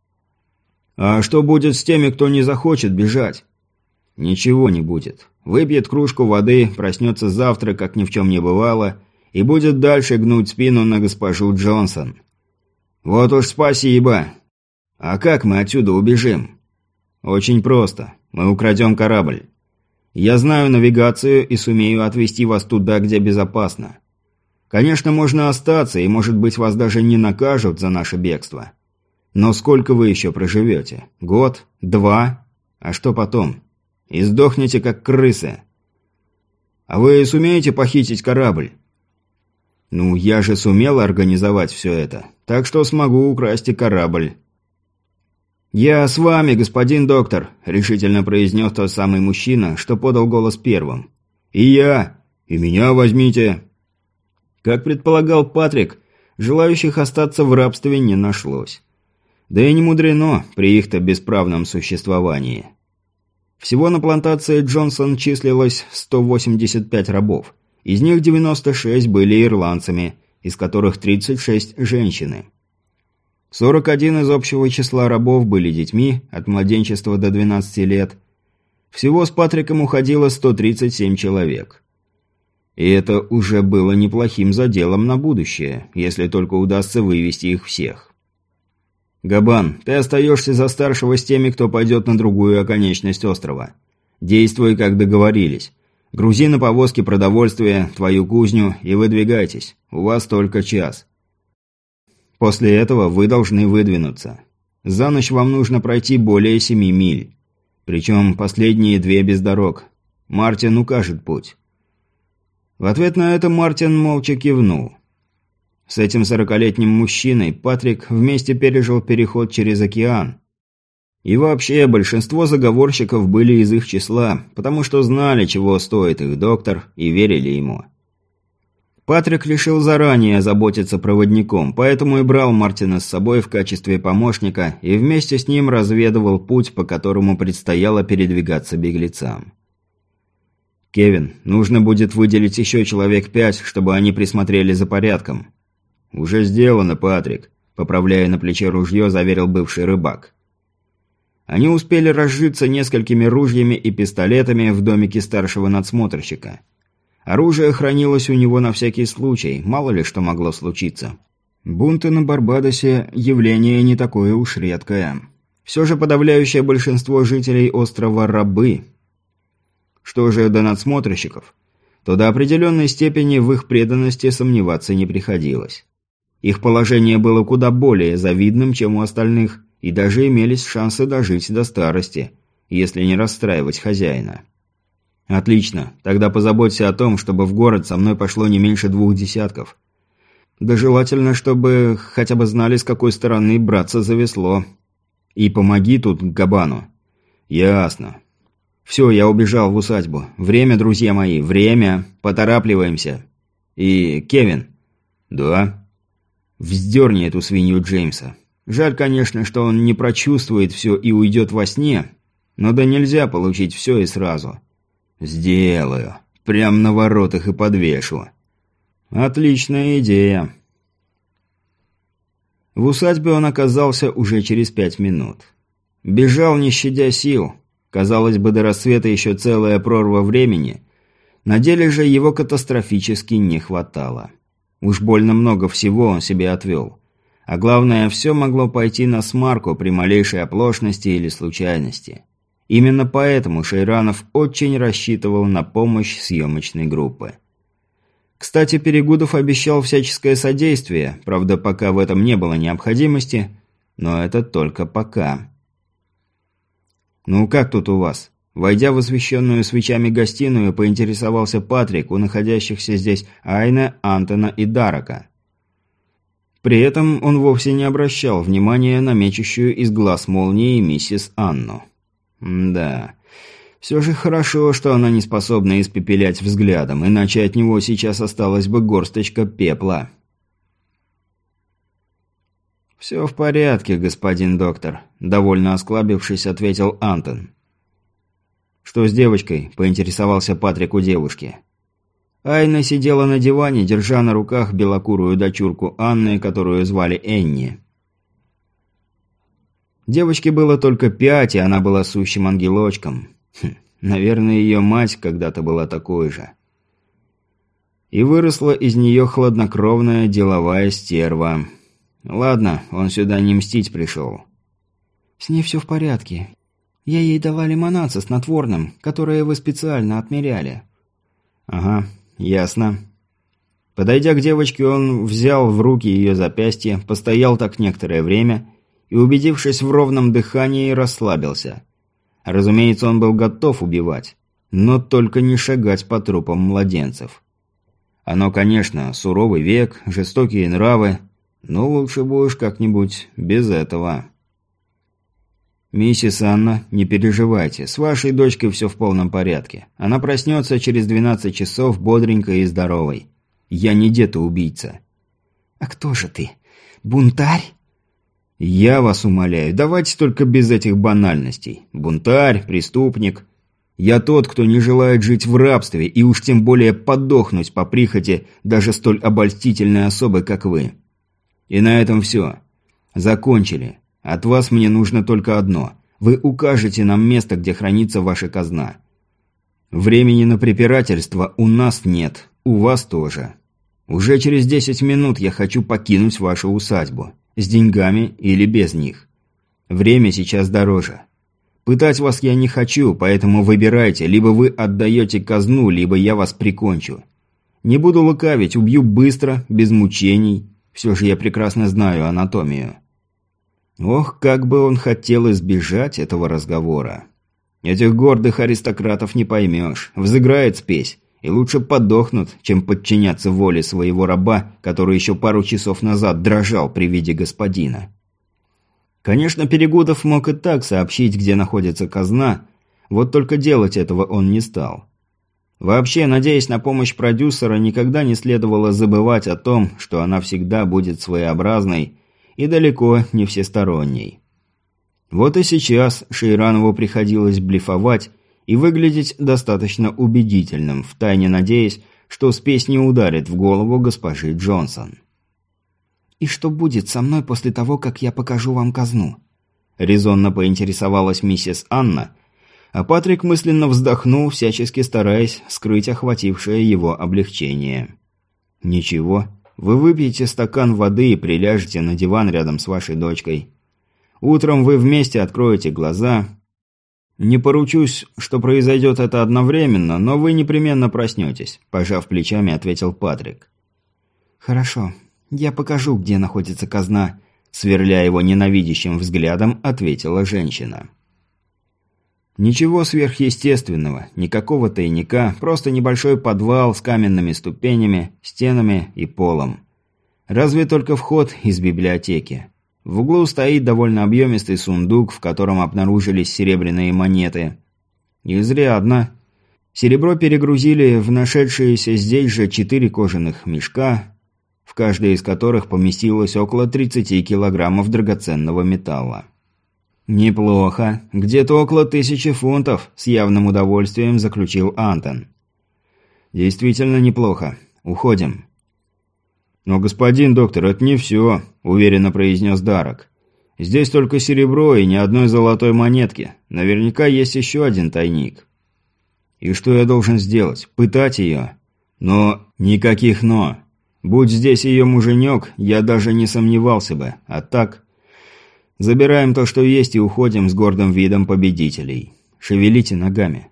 «А что будет с теми, кто не захочет бежать?» «Ничего не будет. Выпьет кружку воды, проснется завтра, как ни в чем не бывало, и будет дальше гнуть спину на госпожу Джонсон. Вот уж спасибо. А как мы отсюда убежим?» «Очень просто. Мы украдем корабль. Я знаю навигацию и сумею отвезти вас туда, где безопасно. Конечно, можно остаться, и, может быть, вас даже не накажут за наше бегство. Но сколько вы еще проживете? Год? Два? А что потом? И сдохнете, как крысы. А вы сумеете похитить корабль?» «Ну, я же сумел организовать все это, так что смогу украсть и корабль». «Я с вами, господин доктор», – решительно произнес тот самый мужчина, что подал голос первым. «И я. И меня возьмите». Как предполагал Патрик, желающих остаться в рабстве не нашлось. Да и не мудрено при их-то бесправном существовании. Всего на плантации Джонсон числилось сто восемьдесят пять рабов. Из них девяносто шесть были ирландцами, из которых тридцать шесть – женщины. сорок один из общего числа рабов были детьми от младенчества до двенадцати лет. Всего с Патриком уходило сто тридцать семь человек. И это уже было неплохим заделом на будущее, если только удастся вывести их всех. «Габан, ты остаешься за старшего с теми, кто пойдет на другую оконечность острова. Действуй, как договорились. Грузи на повозки продовольствие, твою кузню и выдвигайтесь. У вас только час. После этого вы должны выдвинуться. За ночь вам нужно пройти более семи миль. Причем последние две без дорог. Мартин укажет путь». В ответ на это Мартин молча кивнул. С этим сорокалетним мужчиной Патрик вместе пережил переход через океан. И вообще, большинство заговорщиков были из их числа, потому что знали, чего стоит их доктор, и верили ему. Патрик решил заранее заботиться проводником, поэтому и брал Мартина с собой в качестве помощника и вместе с ним разведывал путь, по которому предстояло передвигаться беглецам. «Кевин, нужно будет выделить еще человек пять, чтобы они присмотрели за порядком». «Уже сделано, Патрик», – поправляя на плече ружье, заверил бывший рыбак. Они успели разжиться несколькими ружьями и пистолетами в домике старшего надсмотрщика. Оружие хранилось у него на всякий случай, мало ли что могло случиться. Бунты на Барбадосе – явление не такое уж редкое. Все же подавляющее большинство жителей острова – рабы. Что же до надсмотрщиков, то до определенной степени в их преданности сомневаться не приходилось. Их положение было куда более завидным, чем у остальных, и даже имелись шансы дожить до старости, если не расстраивать хозяина. Отлично, тогда позаботься о том, чтобы в город со мной пошло не меньше двух десятков. Да желательно, чтобы хотя бы знали, с какой стороны браться за весло. И помоги тут Габану. Ясно. Все, я убежал в усадьбу. Время, друзья мои, время. Поторапливаемся. И, Кевин. Да? Вздерни эту свинью Джеймса. Жаль, конечно, что он не прочувствует все и уйдет во сне, но да нельзя получить все и сразу. Сделаю. Прям на воротах и подвешу. Отличная идея. В усадьбе он оказался уже через пять минут. Бежал, не щадя сил. Казалось бы, до рассвета еще целая прорва времени. На деле же его катастрофически не хватало. Уж больно много всего он себе отвел. А главное, все могло пойти на смарку при малейшей оплошности или случайности. Именно поэтому Шейранов очень рассчитывал на помощь съемочной группы. Кстати, Перегудов обещал всяческое содействие, правда, пока в этом не было необходимости, но это только пока. «Ну как тут у вас?» Войдя в освещенную свечами гостиную, поинтересовался Патрик у находящихся здесь Айна, Антона и Дарака. При этом он вовсе не обращал внимания на мечущую из глаз молнии миссис Анну. Да, все же хорошо, что она не способна испепелять взглядом, иначе от него сейчас осталась бы горсточка пепла. «Все в порядке, господин доктор», – довольно осклабившись, ответил Антон. «Что с девочкой?» – поинтересовался Патрик у девушки. Айна сидела на диване, держа на руках белокурую дочурку Анны, которую звали Энни. Девочке было только пять, и она была сущим ангелочком. Хм, наверное, ее мать когда-то была такой же. И выросла из нее хладнокровная деловая стерва. Ладно, он сюда не мстить пришел. «С ней все в порядке. Я ей дала лимонад со снотворным, которое вы специально отмеряли». «Ага, ясно». Подойдя к девочке, он взял в руки ее запястье, постоял так некоторое время и, убедившись в ровном дыхании, расслабился. Разумеется, он был готов убивать, но только не шагать по трупам младенцев. Оно, конечно, суровый век, жестокие нравы, но лучше бы уж как-нибудь без этого. «Миссис Анна, не переживайте, с вашей дочкой все в полном порядке. Она проснется через двенадцать часов бодренькой и здоровой. Я не дед-убийца». «А кто же ты? Бунтарь?» «Я вас умоляю, давайте только без этих банальностей. Бунтарь, преступник. Я тот, кто не желает жить в рабстве и уж тем более подохнуть по прихоти даже столь обольстительной особы, как вы. И на этом все. Закончили. От вас мне нужно только одно. Вы укажете нам место, где хранится ваша казна. Времени на препирательство у нас нет, у вас тоже. Уже через десять минут я хочу покинуть вашу усадьбу. С деньгами или без них. Время сейчас дороже. Пытать вас я не хочу, поэтому выбирайте, либо вы отдаете казну, либо я вас прикончу. Не буду лукавить, убью быстро, без мучений. Все же я прекрасно знаю анатомию». Ох, как бы он хотел избежать этого разговора. Этих гордых аристократов не поймешь. Взыграет спесь, и лучше подохнут, чем подчиняться воле своего раба, который еще пару часов назад дрожал при виде господина. Конечно, Перегудов мог и так сообщить, где находится казна, вот только делать этого он не стал. Вообще, надеясь на помощь продюсера, никогда не следовало забывать о том, что она всегда будет своеобразной и далеко не всесторонней. Вот и сейчас Шейранову приходилось блефовать и выглядеть достаточно убедительным, втайне надеясь, что спесь не ударит в голову госпожи Джонсон. «И что будет со мной после того, как я покажу вам казну?» Резонно поинтересовалась миссис Анна, а Патрик мысленно вздохнул, всячески стараясь скрыть охватившее его облегчение. «Ничего. Вы выпьете стакан воды и приляжете на диван рядом с вашей дочкой. Утром вы вместе откроете глаза. Не поручусь, что произойдет это одновременно, но вы непременно проснетесь», – пожав плечами, ответил Патрик. «Хорошо. Я покажу, где находится казна. сверля его ненавидящим взглядом, ответила женщина. Ничего сверхъестественного, никакого тайника, просто небольшой подвал с каменными ступенями, стенами и полом. Разве только вход из библиотеки. В углу стоит довольно объемистый сундук, в котором обнаружились серебряные монеты. Изрядно. Серебро перегрузили в нашедшиеся здесь же четыре кожаных мешка, в каждой из которых поместилось около тридцати килограммов драгоценного металла. «Неплохо. Где-то около тысячи фунтов», – с явным удовольствием заключил Антон. «Действительно неплохо. Уходим». «Но, господин доктор, это не все», – уверенно произнес Дарак. «Здесь только серебро и ни одной золотой монетки. Наверняка есть еще один тайник». «И что я должен сделать? Пытать ее?» «Но... никаких «но». Будь здесь ее муженек, я даже не сомневался бы. А так... забираем то, что есть, и уходим с гордым видом победителей. Шевелите ногами».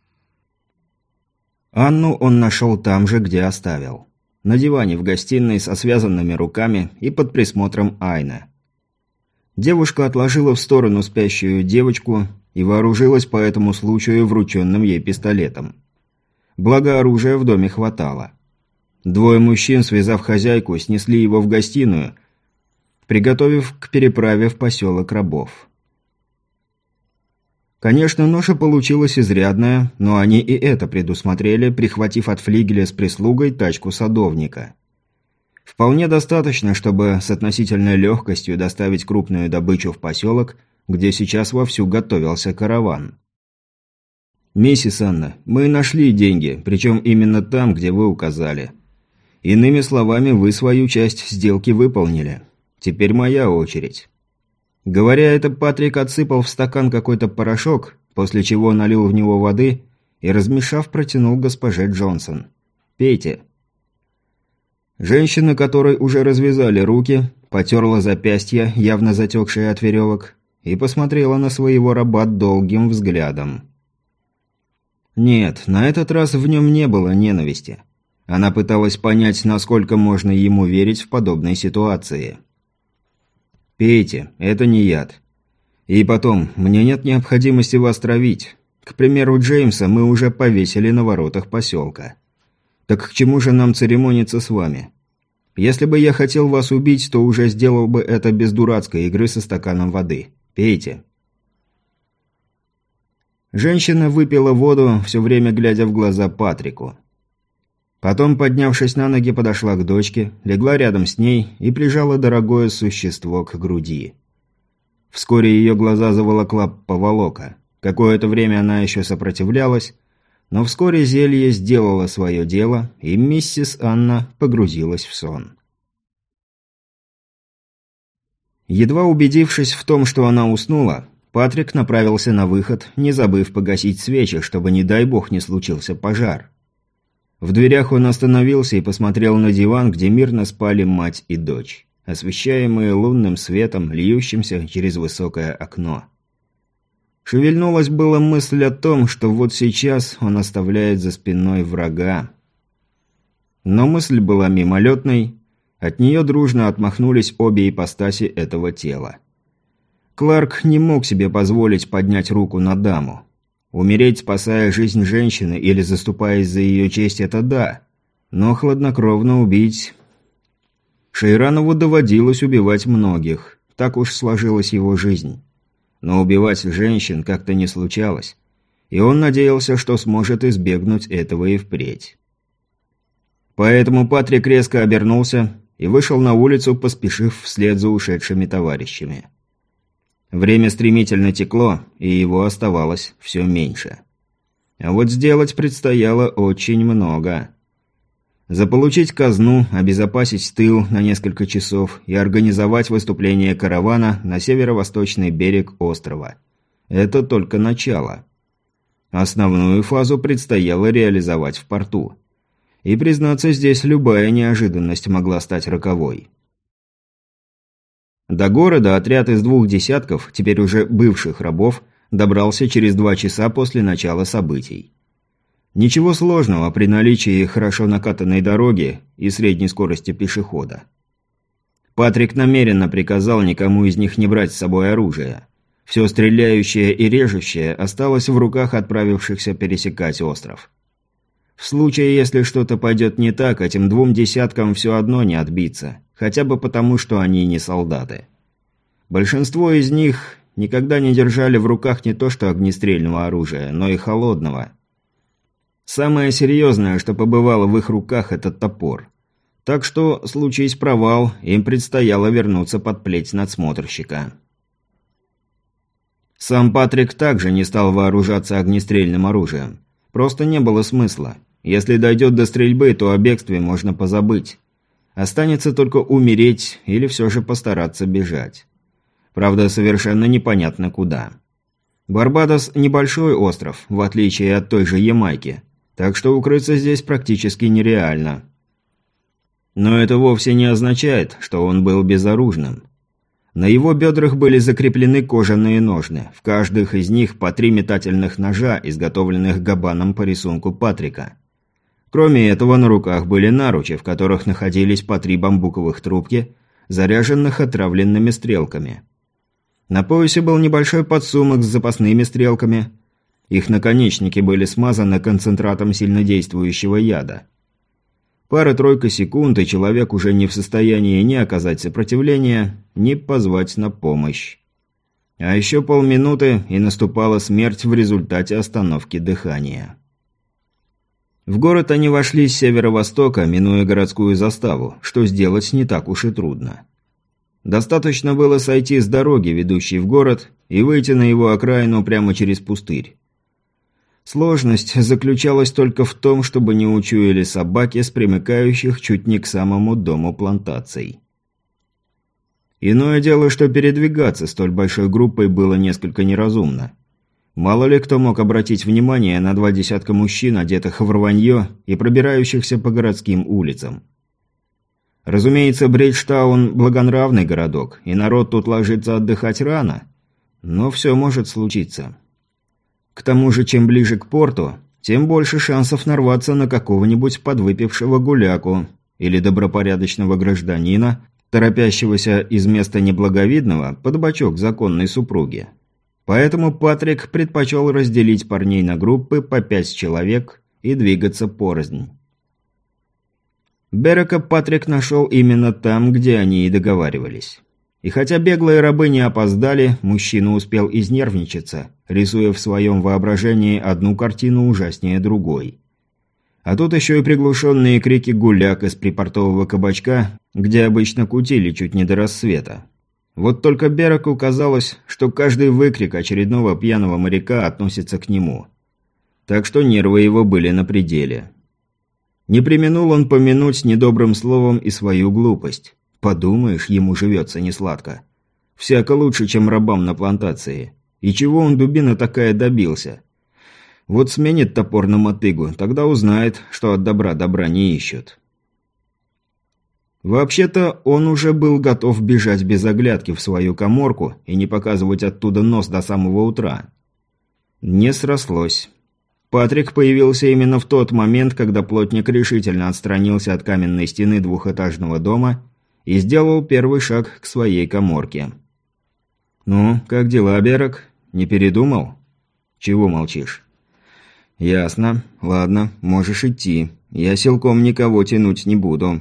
Анну он нашел там же, где оставил. На диване в гостиной со связанными руками и под присмотром Айна. Девушка отложила в сторону спящую девочку и вооружилась по этому случаю врученным ей пистолетом. Благо оружия в доме хватало. Двое мужчин, связав хозяйку, снесли его в гостиную, приготовив к переправе в поселок рабов. Конечно, ноша получилась изрядная, но они и это предусмотрели, прихватив от флигеля с прислугой тачку садовника. Вполне достаточно, чтобы с относительной легкостью доставить крупную добычу в поселок, где сейчас вовсю готовился караван. «Миссис Анна, мы нашли деньги, причем именно там, где вы указали. Иными словами, вы свою часть сделки выполнили. Теперь моя очередь». Говоря это, Патрик отсыпал в стакан какой-то порошок, после чего налил в него воды и, размешав, протянул госпоже Джонсон. «Пейте». Женщина, которой уже развязали руки, потерла запястья, явно затекшие от веревок, и посмотрела на своего раба долгим взглядом. Нет, на этот раз в нем не было ненависти. Она пыталась понять, насколько можно ему верить в подобной ситуации. «Пейте, это не яд. И потом, мне нет необходимости вас травить. К примеру, Джеймса мы уже повесили на воротах поселка. Так к чему же нам церемониться с вами? Если бы я хотел вас убить, то уже сделал бы это без дурацкой игры со стаканом воды. Пейте». Женщина выпила воду, все время глядя в глаза Патрику. Потом, поднявшись на ноги, подошла к дочке, легла рядом с ней и прижала дорогое существо к груди. Вскоре ее глаза заволокла поволока. Какое-то время она еще сопротивлялась, но вскоре зелье сделало свое дело, и миссис Анна погрузилась в сон. Едва убедившись в том, что она уснула, Патрик направился на выход, не забыв погасить свечи, чтобы, не дай бог, не случился пожар. В дверях он остановился и посмотрел на диван, где мирно спали мать и дочь, освещаемые лунным светом, льющимся через высокое окно. Шевельнулась была мысль о том, что вот сейчас он оставляет за спиной врага. Но мысль была мимолетной, от нее дружно отмахнулись обе ипостаси этого тела. Кларк не мог себе позволить поднять руку на даму. Умереть, спасая жизнь женщины или заступаясь за ее честь, это да. Но хладнокровно убить... Шейранову доводилось убивать многих. Так уж сложилась его жизнь. Но убивать женщин как-то не случалось. И он надеялся, что сможет избегнуть этого и впредь. Поэтому Патрик резко обернулся и вышел на улицу, поспешив вслед за ушедшими товарищами. Время стремительно текло, и его оставалось все меньше. А вот сделать предстояло очень много. Заполучить казну, обезопасить тыл на несколько часов и организовать выступление каравана на северо-восточный берег острова. Это только начало. Основную фазу предстояло реализовать в порту. И, признаться, здесь любая неожиданность могла стать роковой. До города отряд из двух десятков, теперь уже бывших рабов, добрался через два часа после начала событий. Ничего сложного при наличии хорошо накатанной дороги и средней скорости пешехода. Патрик намеренно приказал никому из них не брать с собой оружие. Все стреляющее и режущее осталось в руках отправившихся пересекать остров. В случае, если что-то пойдет не так, этим двум десяткам все одно не отбиться, хотя бы потому, что они не солдаты. Большинство из них никогда не держали в руках не то что огнестрельного оружия, но и холодного. Самое серьезное, что побывало в их руках, это топор. Так что, случись провал, им предстояло вернуться под плеть надсмотрщика. Сам Патрик также не стал вооружаться огнестрельным оружием. Просто не было смысла. Если дойдет до стрельбы, то о бегстве можно позабыть. Останется только умереть или все же постараться бежать. Правда, совершенно непонятно куда. Барбадос – небольшой остров, в отличие от той же Ямайки, так что укрыться здесь практически нереально. Но это вовсе не означает, что он был безоружным. На его бедрах были закреплены кожаные ножны, в каждых из них по три метательных ножа, изготовленных Габаном по рисунку Патрика. Кроме этого, на руках были наручи, в которых находились по три бамбуковых трубки, заряженных отравленными стрелками. На поясе был небольшой подсумок с запасными стрелками. Их наконечники были смазаны концентратом сильнодействующего яда. Пара-тройка секунд, и человек уже не в состоянии ни оказать сопротивление, ни позвать на помощь. А еще полминуты, и наступала смерть в результате остановки дыхания. В город они вошли с северо-востока, минуя городскую заставу, что сделать не так уж и трудно. Достаточно было сойти с дороги, ведущей в город, и выйти на его окраину прямо через пустырь. Сложность заключалась только в том, чтобы не учуяли собаки с примыкающих чуть не к самому дому плантаций. Иное дело, что передвигаться столь большой группой было несколько неразумно. Мало ли кто мог обратить внимание на два десятка мужчин, одетых в рванье и пробирающихся по городским улицам. Разумеется, Бриджтаун – благонравный городок, и народ тут ложится отдыхать рано, но все может случиться. К тому же, чем ближе к порту, тем больше шансов нарваться на какого-нибудь подвыпившего гуляку или добропорядочного гражданина, торопящегося из места неблаговидного под бочок законной супруги. Поэтому Патрик предпочел разделить парней на группы по пять человек и двигаться порознь. Берека Патрик нашел именно там, где они и договаривались. И хотя беглые рабы не опоздали, мужчина успел изнервничаться, рисуя в своем воображении одну картину ужаснее другой. А тут еще и приглушенные крики гуляк из припортового кабачка, где обычно кутили чуть не до рассвета. Вот только Береку казалось, что каждый выкрик очередного пьяного моряка относится к нему. Так что нервы его были на пределе. Не преминул он помянуть недобрым словом и свою глупость. Подумаешь, ему живется несладко. Всяко лучше, чем рабам на плантации. И чего он, дубина такая, добился? Вот сменит топор на мотыгу, тогда узнает, что от добра добра не ищут. Вообще-то, он уже был готов бежать без оглядки в свою каморку и не показывать оттуда нос до самого утра. Не срослось. Патрик появился именно в тот момент, когда плотник решительно отстранился от каменной стены двухэтажного дома и сделал первый шаг к своей каморке. «Ну, как дела, Берек? Не передумал?» «Чего молчишь?» «Ясно. Ладно, можешь идти. Я силком никого тянуть не буду».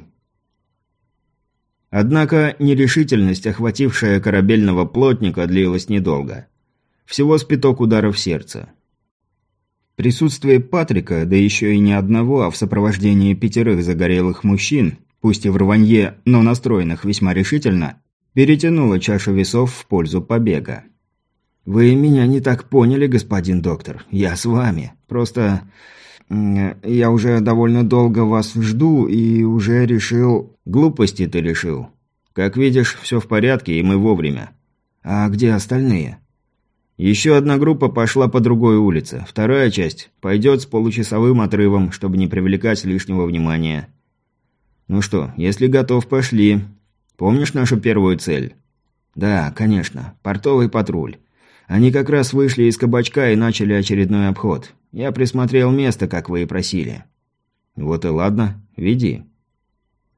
Однако нерешительность, охватившая корабельного плотника, длилась недолго. Всего с пяток ударов сердца. Присутствие Патрика, да еще и не одного, а в сопровождении пятерых загорелых мужчин, пусть и в рванье, но настроенных весьма решительно, перетянуло чашу весов в пользу побега. «Вы меня не так поняли, господин доктор. Я с вами. Просто... я уже довольно долго вас жду и уже решил...» «Глупости ты решил. Как видишь, все в порядке, и мы вовремя». «А где остальные?» «Еще одна группа пошла по другой улице. Вторая часть пойдет с получасовым отрывом, чтобы не привлекать лишнего внимания». «Ну что, если готов, пошли. Помнишь нашу первую цель?» «Да, конечно. Портовый патруль. Они как раз вышли из кабачка и начали очередной обход. Я присмотрел место, как вы и просили». «Вот и ладно. Веди».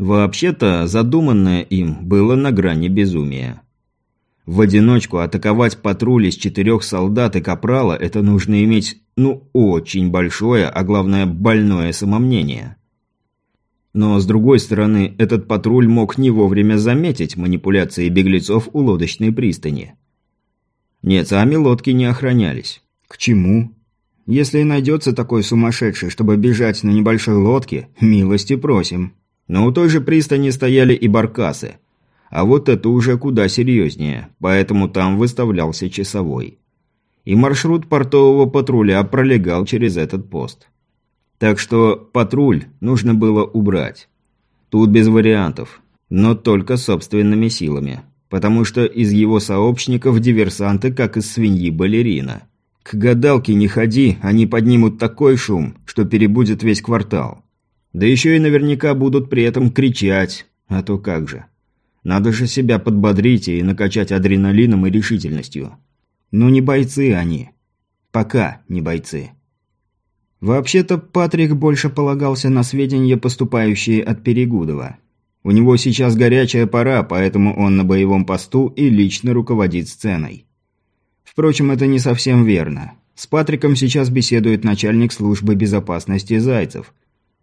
Вообще-то, задуманное им было на грани безумия. В одиночку атаковать патруль из четырех солдат и капрала – это нужно иметь, ну, очень большое, а главное, больное самомнение. Но, с другой стороны, этот патруль мог не вовремя заметить манипуляции беглецов у лодочной пристани. Нет, сами лодки не охранялись. К чему? Если и найдется такой сумасшедший, чтобы бежать на небольшой лодке, милости просим. Но у той же пристани стояли и баркасы. А вот это уже куда серьезнее, поэтому там выставлялся часовой. И маршрут портового патруля пролегал через этот пост. Так что патруль нужно было убрать. Тут без вариантов, но только собственными силами. Потому что из его сообщников диверсанты, как из свиньи балерина. К гадалке не ходи, они поднимут такой шум, что перебудет весь квартал. Да еще и наверняка будут при этом кричать, а то как же. Надо же себя подбодрить и накачать адреналином и решительностью. Но не бойцы они. Пока не бойцы. Вообще-то Патрик больше полагался на сведения, поступающие от Перегудова. У него сейчас горячая пора, поэтому он на боевом посту и лично руководит сценой. Впрочем, это не совсем верно. С Патриком сейчас беседует начальник службы безопасности Зайцев.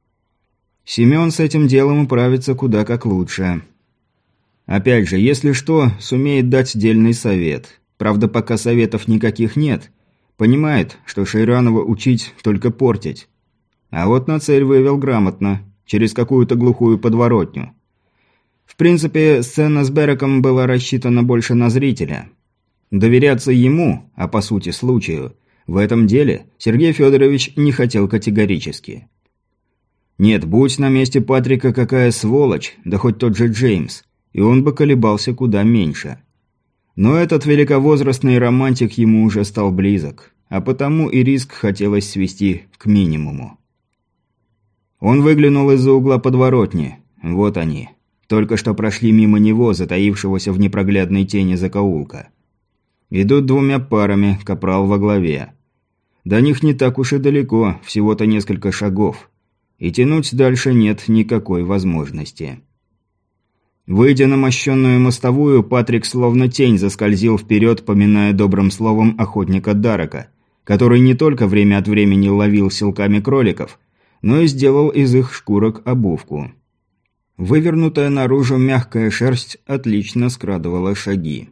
Семен с этим делом управится куда как лучше. Опять же, если что, сумеет дать дельный совет. Правда, пока советов никаких нет. Понимает, что Шейранова учить, только портить. А вот на цель вывел грамотно, через какую-то глухую подворотню. В принципе, сцена с Береком была рассчитана больше на зрителя. Доверяться ему, а по сути случаю, в этом деле Сергей Федорович не хотел категорически. Нет, будь на месте Патрика какая сволочь, да хоть тот же Джеймс, и он бы колебался куда меньше. Но этот великовозрастный романтик ему уже стал близок, а потому и риск хотелось свести к минимуму. Он выглянул из-за угла подворотни. Вот они. Только что прошли мимо него, затаившегося в непроглядной тени закоулка. Идут двумя парами, капрал во главе. До них не так уж и далеко, всего-то несколько шагов. И тянуть дальше нет никакой возможности. Выйдя на мощенную мостовую, Патрик словно тень заскользил вперед, поминая добрым словом охотника Дарака, который не только время от времени ловил силками кроликов, но и сделал из их шкурок обувку. Вывернутая наружу мягкая шерсть отлично скрадывала шаги.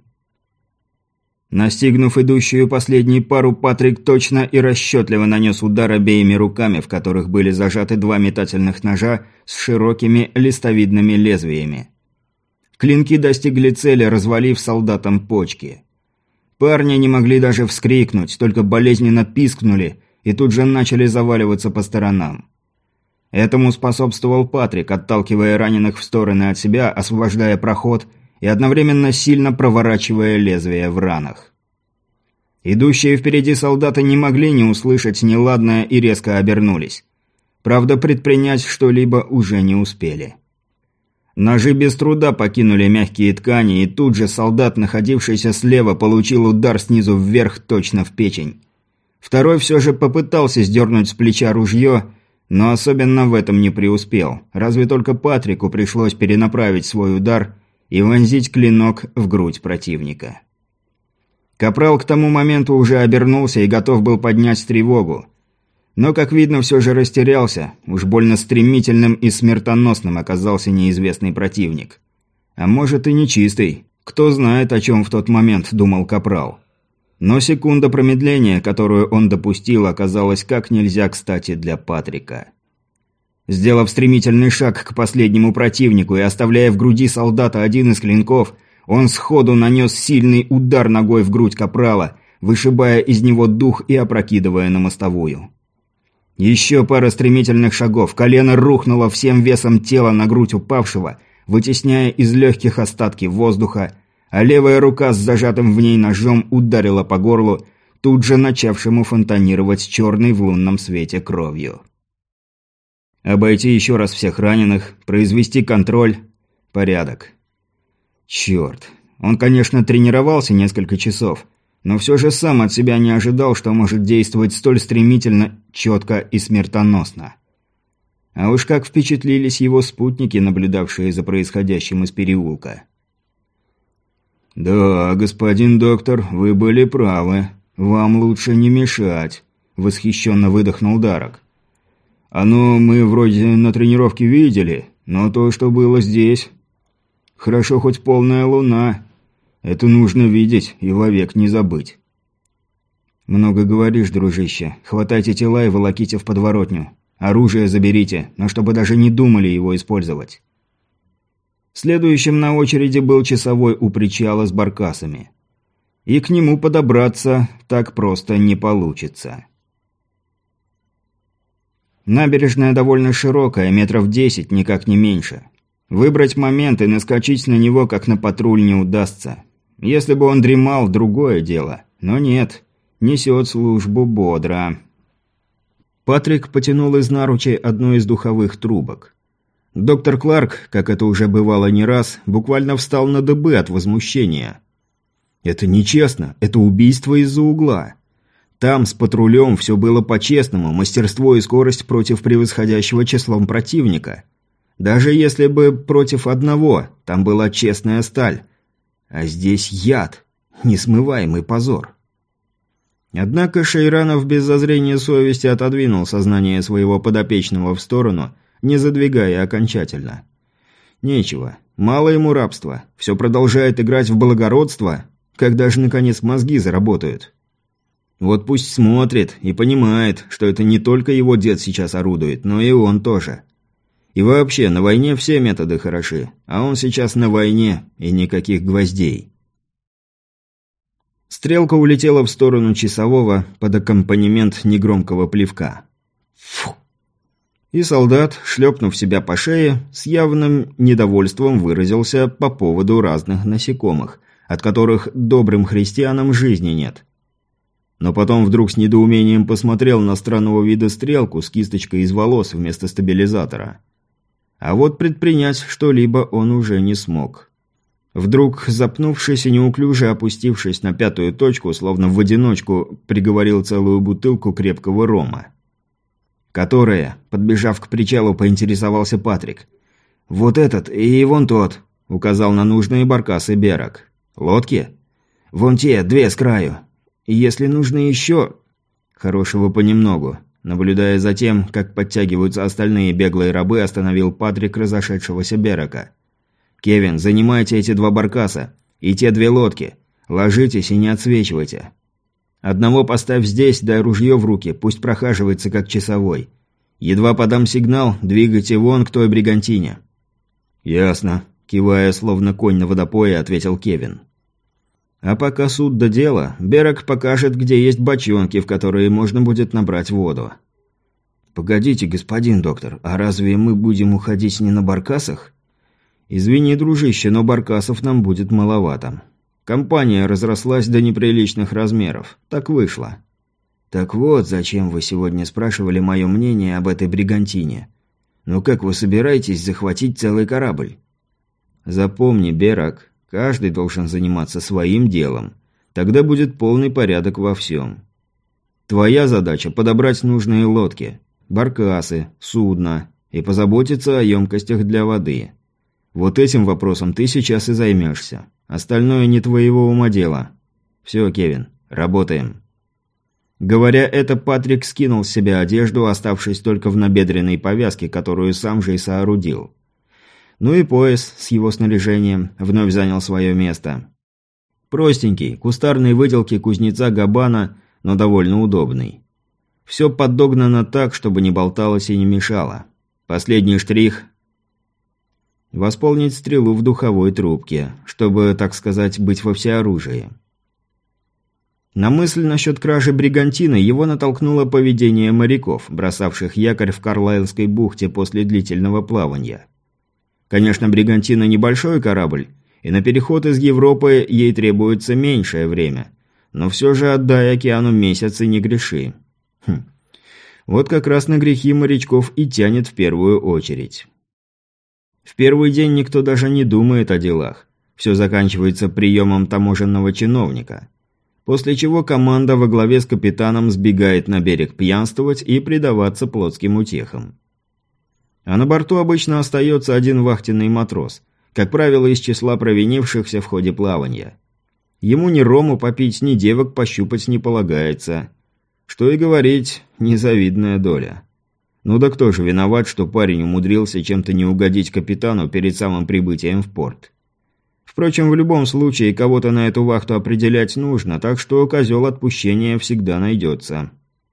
Настигнув идущую последней пару, Патрик точно и расчетливо нанес удар обеими руками, в которых были зажаты два метательных ножа с широкими листовидными лезвиями. Клинки достигли цели, развалив солдатам почки. Парни не могли даже вскрикнуть, только болезненно пискнули и тут же начали заваливаться по сторонам. Этому способствовал Патрик, отталкивая раненых в стороны от себя, освобождая проход и одновременно сильно проворачивая лезвие в ранах. Идущие впереди солдаты не могли не услышать неладное и резко обернулись. Правда, предпринять что-либо уже не успели. Ножи без труда покинули мягкие ткани, и тут же солдат, находившийся слева, получил удар снизу вверх точно в печень. Второй все же попытался сдернуть с плеча ружье, но особенно в этом не преуспел. Разве только Патрику пришлось перенаправить свой удар и вонзить клинок в грудь противника. Капрал к тому моменту уже обернулся и готов был поднять тревогу. Но, как видно, все же растерялся. Уж больно стремительным и смертоносным оказался неизвестный противник. А может и нечистый. Кто знает, о чем в тот момент думал Капрал. Но секунда промедления, которую он допустил, оказалась как нельзя кстати для Патрика. Сделав стремительный шаг к последнему противнику и оставляя в груди солдата один из клинков, он сходу нанес сильный удар ногой в грудь Капрала, вышибая из него дух и опрокидывая на мостовую. Еще пара стремительных шагов, колено рухнуло всем весом тела на грудь упавшего, вытесняя из легких остатки воздуха, а левая рука с зажатым в ней ножом ударила по горлу, тут же начавшему фонтанировать черной в лунном свете кровью. Обойти еще раз всех раненых, произвести контроль. Порядок. Черт. Он, конечно, тренировался несколько часов, но все же сам от себя не ожидал, что может действовать столь стремительно, четко и смертоносно. А уж как впечатлились его спутники, наблюдавшие за происходящим из переулка. «Да, господин доктор, вы были правы. Вам лучше не мешать», – восхищенно выдохнул Дарок. «Оно мы вроде на тренировке видели, но то, что было здесь... Хорошо хоть полная луна. Это нужно видеть и вовек не забыть». «Много говоришь, дружище. Хватайте тела и волоките в подворотню. Оружие заберите, но чтобы даже не думали его использовать». Следующим на очереди был часовой у причала с баркасами. И к нему подобраться так просто не получится. Набережная довольно широкая, метров десять, никак не меньше. Выбрать момент и наскочить на него, как на патруль, не удастся. Если бы он дремал, другое дело. Но нет, несет службу бодро. Патрик потянул из наручей одну из духовых трубок. Доктор Кларк, как это уже бывало не раз, буквально встал на дыбы от возмущения. Это нечестно, это убийство из-за угла. Там с патрулем все было по-честному, мастерство и скорость против превосходящего числом противника. Даже если бы против одного, там была честная сталь. А здесь яд, несмываемый позор. Однако Шейранов без зазрения совести отодвинул сознание своего подопечного в сторону, не задвигая окончательно. Нечего, мало ему рабства, все продолжает играть в благородство, когда же наконец мозги заработают. Вот пусть смотрит и понимает, что это не только его дед сейчас орудует, но и он тоже. И вообще, на войне все методы хороши, а он сейчас на войне, и никаких гвоздей. Стрелка улетела в сторону часового под аккомпанемент негромкого плевка. Фу! И солдат, шлепнув себя по шее, с явным недовольством выразился по поводу разных насекомых, от которых добрым христианам жизни нет. Но потом вдруг с недоумением посмотрел на странного вида стрелку с кисточкой из волос вместо стабилизатора. А вот предпринять что-либо он уже не смог. Вдруг, запнувшись и неуклюже опустившись на пятую точку, словно в одиночку приговорил целую бутылку крепкого рома. «Которая?» – подбежав к причалу, поинтересовался Патрик. «Вот этот и вон тот», – указал на нужные баркасы Берок. «Лодки?» «Вон те, две с краю. Если нужно еще...» «Хорошего понемногу». Наблюдая за тем, как подтягиваются остальные беглые рабы, остановил Патрик разошедшегося Берока. «Кевин, занимайте эти два баркаса и те две лодки. Ложитесь и не отсвечивайте. Одного поставь здесь, дай ружье в руки, пусть прохаживается как часовой. Едва подам сигнал, двигайте вон к той бригантине». «Ясно», – кивая, словно конь на водопое, ответил Кевин. А пока суд до дела, Берок покажет, где есть бочонки, в которые можно будет набрать воду. «Погодите, господин доктор, а разве мы будем уходить не на баркасах?» «Извини, дружище, но баркасов нам будет маловато. Компания разрослась до неприличных размеров. Так вышло». «Так вот, зачем вы сегодня спрашивали мое мнение об этой бригантине? Ну как вы собираетесь захватить целый корабль?» «Запомни, Берок, каждый должен заниматься своим делом. Тогда будет полный порядок во всем. Твоя задача – подобрать нужные лодки, баркасы, судно и позаботиться о емкостях для воды. Вот этим вопросом ты сейчас и займешься. Остальное не твоего ума дело. Все, Кевин, работаем». Говоря это, Патрик скинул с себя одежду, оставшись только в набедренной повязке, которую сам же и соорудил. Ну и пояс с его снаряжением вновь занял свое место. Простенький, кустарной выделки кузнеца Габана, но довольно удобный. Все подогнано так, чтобы не болталось и не мешало. Последний штрих – восполнить стрелу в духовой трубке, чтобы, так сказать, быть во всеоружии. На мысль насчет кражи бригантины его натолкнуло поведение моряков, бросавших якорь в Карлайлской бухте после длительного плавания. Конечно, бригантина небольшой корабль, и на переход из Европы ей требуется меньшее время, но все же отдай океану месяц и не греши. Хм. Вот как раз на грехи морячков и тянет в первую очередь. В первый день никто даже не думает о делах. Все заканчивается приемом таможенного чиновника. После чего команда во главе с капитаном сбегает на берег пьянствовать и предаваться плотским утехам. А на борту обычно остается один вахтенный матрос, как правило, из числа провинившихся в ходе плавания. Ему ни рому попить, ни девок пощупать не полагается. Что и говорить, незавидная доля. Ну да кто же виноват, что парень умудрился чем-то не угодить капитану перед самым прибытием в порт? Впрочем, в любом случае, кого-то на эту вахту определять нужно, так что козел отпущения всегда найдется.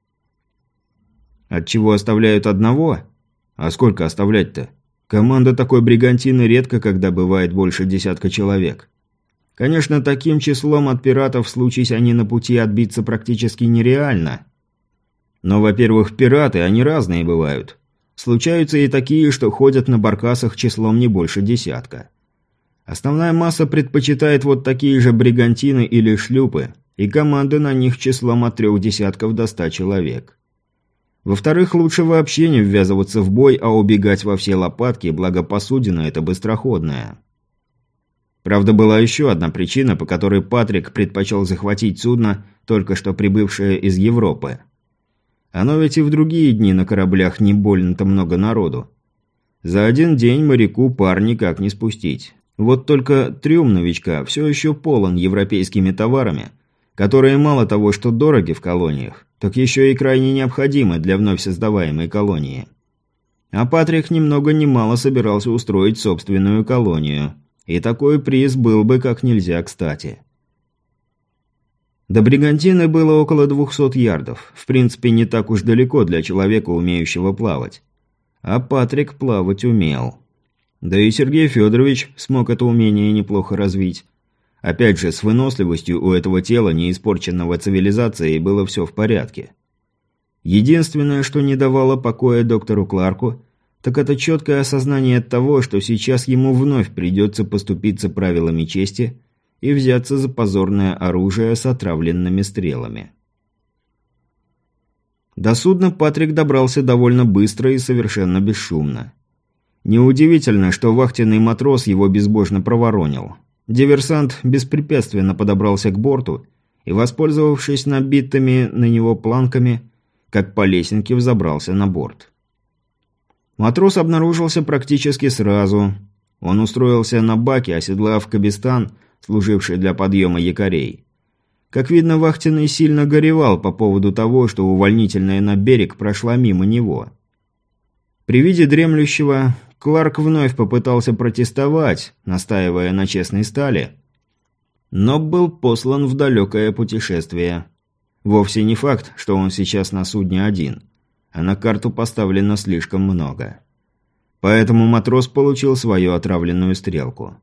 Отчего оставляют одного? А сколько оставлять-то? Команда такой бригантины редко когда бывает больше десятка человек. Конечно, таким числом от пиратов, случись они на пути, отбиться практически нереально. Но, во-первых, пираты, они разные бывают. Случаются и такие, что ходят на баркасах числом не больше десятка. Основная масса предпочитает вот такие же бригантины или шлюпы, и команды на них числом от трех десятков до ста человек. Во-вторых, лучше вообще не ввязываться в бой, а убегать во все лопатки, благо посудина это быстроходная. Правда, была еще одна причина, по которой Патрик предпочел захватить судно, только что прибывшее из Европы. Оно ведь и в другие дни на кораблях не больно-то много народу. За один день моряку пар никак не спустить. Вот только трюм новичка все еще полон европейскими товарами, которые мало того, что дороги в колониях, так еще и крайне необходимы для вновь создаваемой колонии. А Патрик ни много ни мало собирался устроить собственную колонию. И такой приз был бы как нельзя кстати. До бригантины было около двухсот ярдов. В принципе, не так уж далеко для человека, умеющего плавать. А Патрик плавать умел. Да и Сергей Федорович смог это умение неплохо развить. Опять же, с выносливостью у этого тела, не испорченного цивилизацией, было все в порядке. Единственное, что не давало покоя доктору Кларку, так это четкое осознание того, что сейчас ему вновь придется поступиться правилами чести и взяться за позорное оружие с отравленными стрелами. До судна Патрик добрался довольно быстро и совершенно бесшумно. Неудивительно, что вахтенный матрос его безбожно проворонил. Диверсант беспрепятственно подобрался к борту и, воспользовавшись набитыми на него планками, как по лесенке взобрался на борт. Матрос обнаружился практически сразу. Он устроился на баке, оседлав кабестан, служивший для подъема якорей. Как видно, вахтенный сильно горевал по поводу того, что увольнительная на берег прошла мимо него. При виде дремлющего Кларк вновь попытался протестовать, настаивая на честной стали, но был послан в далекое путешествие. Вовсе не факт, что он сейчас на судне один, а на карту поставлено слишком много. Поэтому матрос получил свою отравленную стрелку.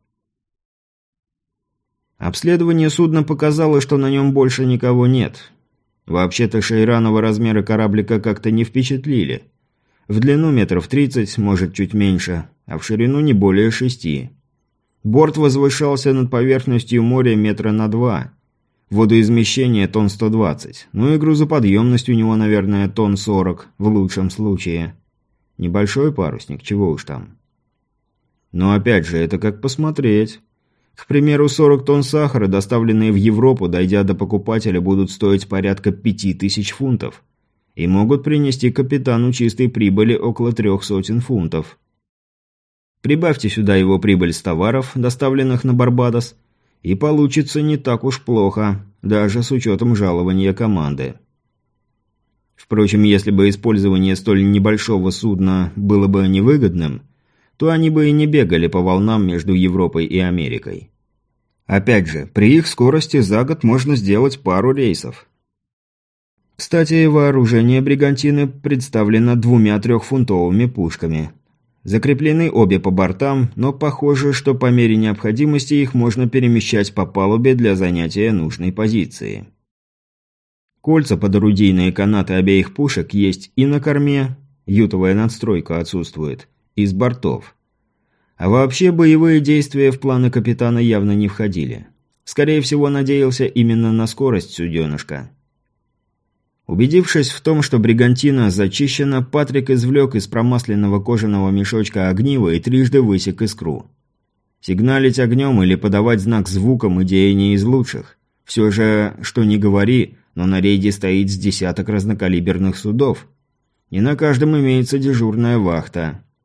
Обследование судна показало, что на нем больше никого нет. Вообще-то шейранова размеры кораблика как-то не впечатлили. В длину метров тридцать, может чуть меньше, а в ширину не более шести. Борт возвышался над поверхностью моря метра на два. Водоизмещение тонн сто двадцать. Ну и грузоподъемность у него, наверное, тонн сорок, в лучшем случае. Небольшой парусник, чего уж там. Но опять же, это как посмотреть. К примеру, сорок тонн сахара, доставленные в Европу, дойдя до покупателя, будут стоить порядка пяти тысяч фунтов. И могут принести капитану чистой прибыли около трех сотен фунтов. Прибавьте сюда его прибыль с товаров, доставленных на Барбадос, и получится не так уж плохо, даже с учетом жалования команды. Впрочем, если бы использование столь небольшого судна было бы невыгодным, то они бы и не бегали по волнам между Европой и Америкой. Опять же, при их скорости за год можно сделать пару рейсов. Кстати, вооружение бригантины представлено двумя трехфунтовыми пушками. Закреплены обе по бортам, но похоже, что по мере необходимости их можно перемещать по палубе для занятия нужной позиции. Кольца под орудийные канаты обеих пушек есть и на корме, ютовая надстройка отсутствует, и с бортов. А вообще боевые действия в планы капитана явно не входили. Скорее всего, надеялся именно на скорость суденышка. Убедившись в том, что бригантина зачищена, Патрик извлек из промасленного кожаного мешочка огниво и трижды высек искру. Сигналить огнем или подавать знак звуком – идея не из лучших. Все же, что ни говори, но на рейде стоит с десяток разнокалиберных судов. И на каждом имеется дежурная вахта.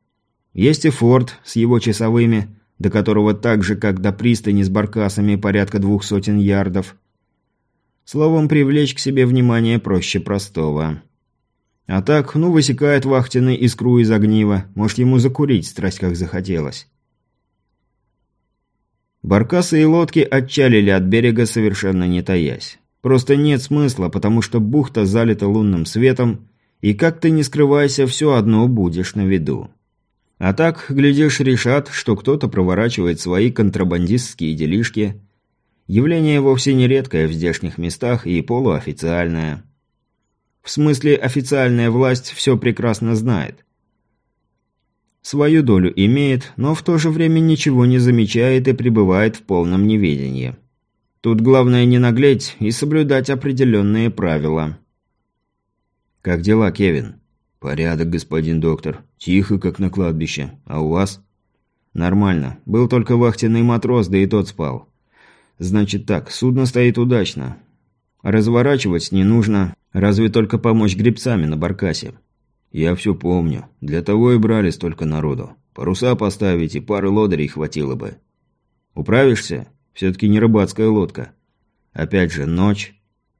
Есть и форт с его часовыми, до которого так же, как до пристани с баркасами, порядка двух сотен ярдов. Словом, привлечь к себе внимание проще простого. А так, ну, высекает вахтенный искру из огнива, может, ему закурить страсть как захотелось. Баркасы и лодки отчалили от берега, совершенно не таясь. Просто нет смысла, потому что бухта залита лунным светом, и как ты не скрывайся, все одно будешь на виду. А так, глядишь, решат, что кто-то проворачивает свои контрабандистские делишки. Явление вовсе не редкое в здешних местах и полуофициальное. В смысле, официальная власть все прекрасно знает. Свою долю имеет, но в то же время ничего не замечает и пребывает в полном неведении. Тут главное не наглеть и соблюдать определенные правила. «Как дела, Кевин?» «Порядок, господин доктор. Тихо, как на кладбище. А у вас?» «Нормально. Был только вахтенный матрос, да и тот спал. Значит так, судно стоит удачно. Разворачивать не нужно, разве только помочь гребцами на баркасе». «Я все помню. Для того и брали столько народу. Паруса поставить и пары лодырей хватило бы». «Управишься? Все-таки не рыбацкая лодка. Опять же, ночь».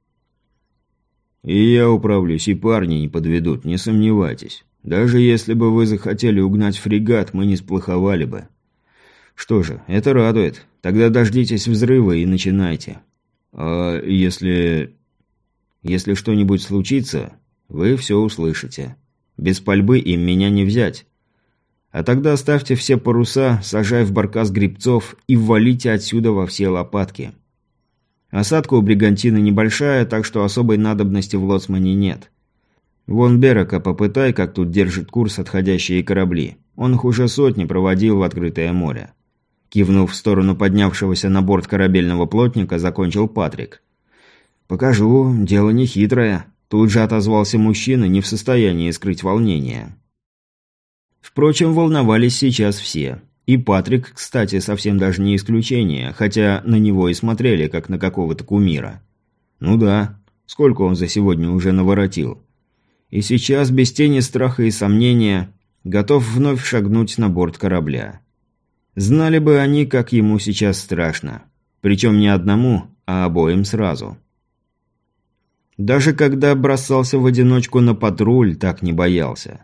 «И я управлюсь, и парни не подведут, не сомневайтесь. Даже если бы вы захотели угнать фрегат, мы не сплоховали бы». «Что же, это радует. Тогда дождитесь взрыва и начинайте. А если... если что-нибудь случится, вы все услышите. Без пальбы им меня не взять. А тогда ставьте все паруса, сажай в баркас гребцов и валите отсюда во все лопатки. Осадка у бригантины небольшая, так что особой надобности в лоцмане нет. Вон Берока попытай, как тут держит курс отходящие корабли. Он их уже сотни проводил в открытое море». Кивнув в сторону поднявшегося на борт корабельного плотника, закончил Патрик. «Покажу, дело не хитрое», – тут же отозвался мужчина, не в состоянии скрыть волнение. Впрочем, волновались сейчас все. И Патрик, кстати, совсем даже не исключение, хотя на него и смотрели, как на какого-то кумира. Ну да, сколько он за сегодня уже наворотил. И сейчас, без тени страха и сомнения, готов вновь шагнуть на борт корабля. Знали бы они, как ему сейчас страшно. Причем не одному, а обоим сразу. Даже когда бросался в одиночку на патруль, так не боялся.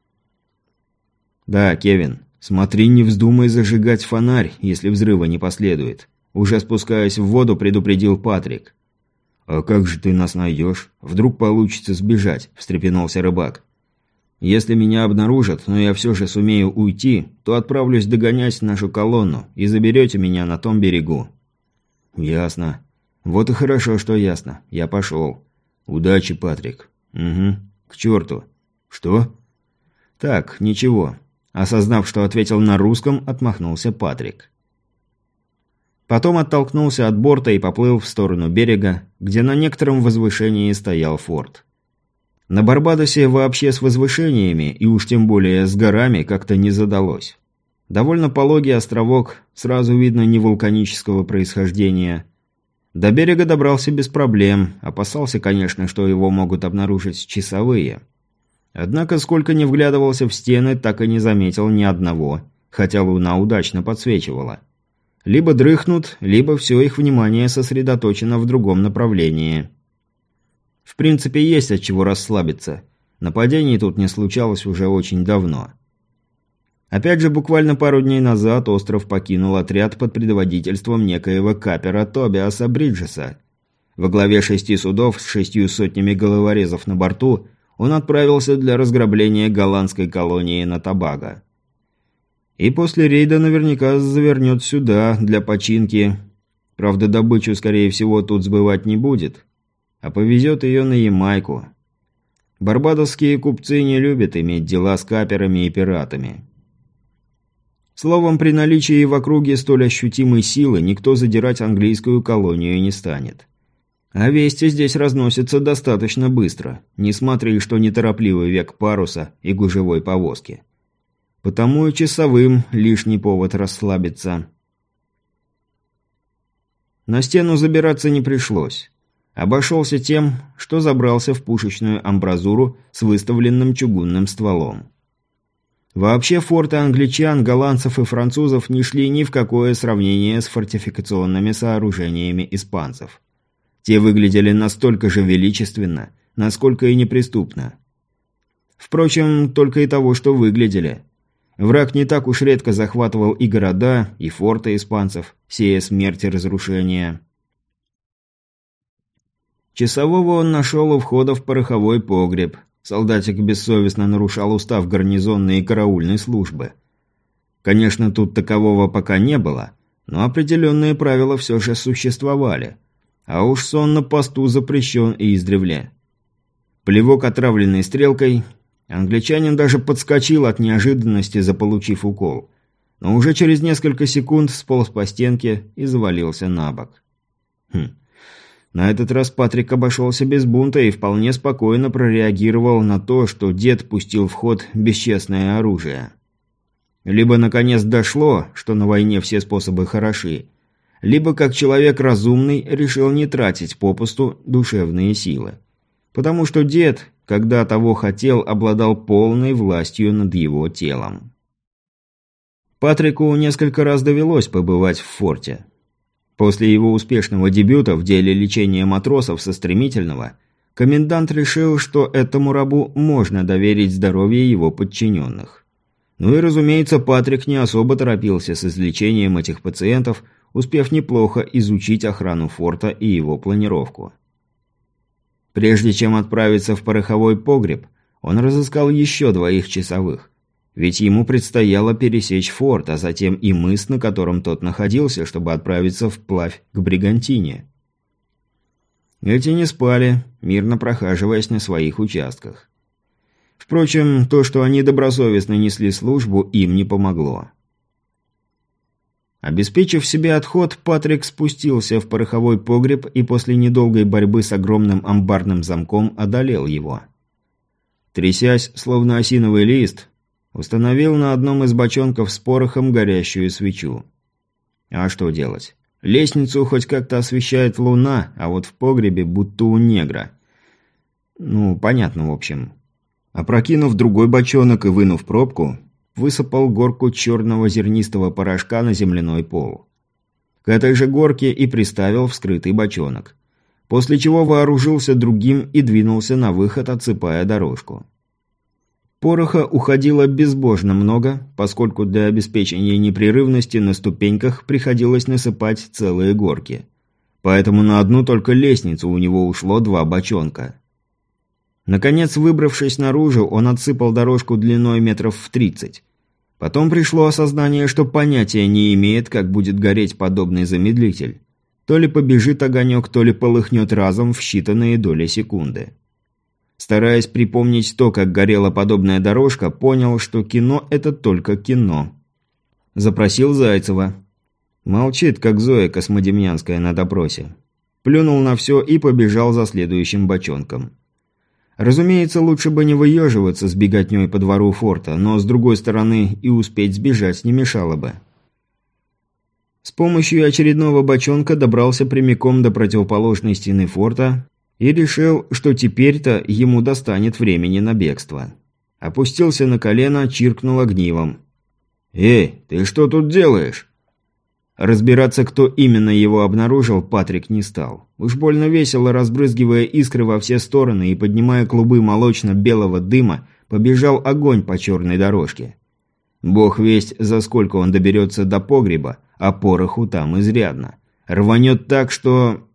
«Да, Кевин, смотри, не вздумай зажигать фонарь, если взрыва не последует», уже спускаясь в воду, предупредил Патрик. «А как же ты нас найдешь? Вдруг получится сбежать», – встрепенулся рыбак. «Если меня обнаружат, но я все же сумею уйти, то отправлюсь догонять нашу колонну и заберете меня на том берегу». «Ясно. Вот и хорошо, что ясно. Я пошел». «Удачи, Патрик». «Угу. К черту». «Что?» «Так, ничего». Осознав, что ответил на русском, отмахнулся Патрик. Потом оттолкнулся от борта и поплыл в сторону берега, где на некотором возвышении стоял форт. На Барбадосе вообще с возвышениями, и уж тем более с горами, как-то не задалось. Довольно пологий островок, сразу видно не вулканического происхождения. До берега добрался без проблем, опасался, конечно, что его могут обнаружить часовые. Однако, сколько ни вглядывался в стены, так и не заметил ни одного, хотя луна удачно подсвечивала. Либо дрыхнут, либо все их внимание сосредоточено в другом направлении. В принципе, есть от чего расслабиться. Нападений тут не случалось уже очень давно. Опять же, буквально пару дней назад остров покинул отряд под предводительством некоего капера Тобиаса Бриджеса. Во главе шести судов с шестью сотнями головорезов на борту он отправился для разграбления голландской колонии на Тобаго. И после рейда наверняка завернет сюда для починки. Правда, добычу, скорее всего, тут сбывать не будет, а повезет ее на Ямайку. Барбадосские купцы не любят иметь дела с каперами и пиратами. Словом, при наличии в округе столь ощутимой силы никто задирать английскую колонию не станет. А вести здесь разносятся достаточно быстро, не смотри, что неторопливый век паруса и гужевой повозки. Потому и часовым лишний повод расслабиться. На стену забираться не пришлось. Обошелся тем, что забрался в пушечную амбразуру с выставленным чугунным стволом. Вообще форты англичан, голландцев и французов не шли ни в какое сравнение с фортификационными сооружениями испанцев. Те выглядели настолько же величественно, насколько и неприступно. Впрочем, только и того, что выглядели. Враг не так уж редко захватывал и города, и форты испанцев, сея смерть и разрушение. Часового он нашел у входа в пороховой погреб. Солдатик бессовестно нарушал устав гарнизонной и караульной службы. Конечно, тут такового пока не было, но определенные правила все же существовали. А уж сон на посту запрещен и издревле. Плевок, отравленный стрелкой, англичанин даже подскочил от неожиданности, заполучив укол. Но уже через несколько секунд сполз по стенке и завалился на бок. Хм. На этот раз Патрик обошелся без бунта и вполне спокойно прореагировал на то, что дед пустил в ход бесчестное оружие. Либо наконец дошло, что на войне все способы хороши, либо как человек разумный решил не тратить попусту душевные силы. Потому что дед, когда того хотел, обладал полной властью над его телом. Патрику несколько раз довелось побывать в форте. После его успешного дебюта в деле лечения матросов со стремительного, комендант решил, что этому рабу можно доверить здоровье его подчиненных. Ну и, разумеется, Патрик не особо торопился с излечением этих пациентов, успев неплохо изучить охрану форта и его планировку. Прежде чем отправиться в пороховой погреб, он разыскал еще двоих часовых. Ведь ему предстояло пересечь форт, а затем и мыс, на котором тот находился, чтобы отправиться вплавь к Бригантине. Эти не спали, мирно прохаживаясь на своих участках. Впрочем, то, что они добросовестно несли службу, им не помогло. Обеспечив себе отход, Патрик спустился в пороховой погреб и после недолгой борьбы с огромным амбарным замком одолел его. Трясясь, словно осиновый лист, установил на одном из бочонков с порохом горящую свечу. А что делать? Лестницу хоть как-то освещает луна, а вот в погребе будто у негра. Ну, понятно, в общем. Опрокинув другой бочонок и вынув пробку, высыпал горку черного зернистого порошка на земляной пол. К этой же горке и приставил вскрытый бочонок. После чего вооружился другим и двинулся на выход, отсыпая дорожку. Пороха уходило безбожно много, поскольку для обеспечения непрерывности на ступеньках приходилось насыпать целые горки. Поэтому на одну только лестницу у него ушло два бочонка. Наконец, выбравшись наружу, он отсыпал дорожку длиной метров в тридцать. Потом пришло осознание, что понятия не имеет, как будет гореть подобный замедлитель. То ли побежит огонек, то ли полыхнет разом в считанные доли секунды. Стараясь припомнить то, как горела подобная дорожка, понял, что кино – это только кино. Запросил Зайцева. Молчит, как Зоя Космодемьянская на допросе. Плюнул на все и побежал за следующим бочонком. Разумеется, лучше бы не выеживаться с беготней по двору форта, но, с другой стороны, и успеть сбежать не мешало бы. С помощью очередного бочонка добрался прямиком до противоположной стены форта и решил, что теперь-то ему достанет времени на бегство. Опустился на колено, чиркнул огнивом. «Эй, ты что тут делаешь?» Разбираться, кто именно его обнаружил, Патрик не стал. Уж больно весело, разбрызгивая искры во все стороны и поднимая клубы молочно-белого дыма, побежал огонь по черной дорожке. Бог весть, за сколько он доберется до погреба, а пороху там изрядно. Рванет так, что...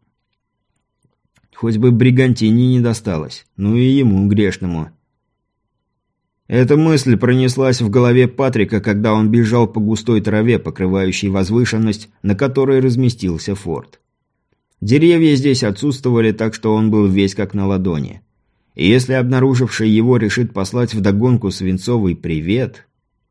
Хоть бы Бригантине не досталось, ну и ему, грешному. Эта мысль пронеслась в голове Патрика, когда он бежал по густой траве, покрывающей возвышенность, на которой разместился форт. Деревья здесь отсутствовали, так что он был весь как на ладони. И если обнаруживший его решит послать вдогонку свинцовый «привет»,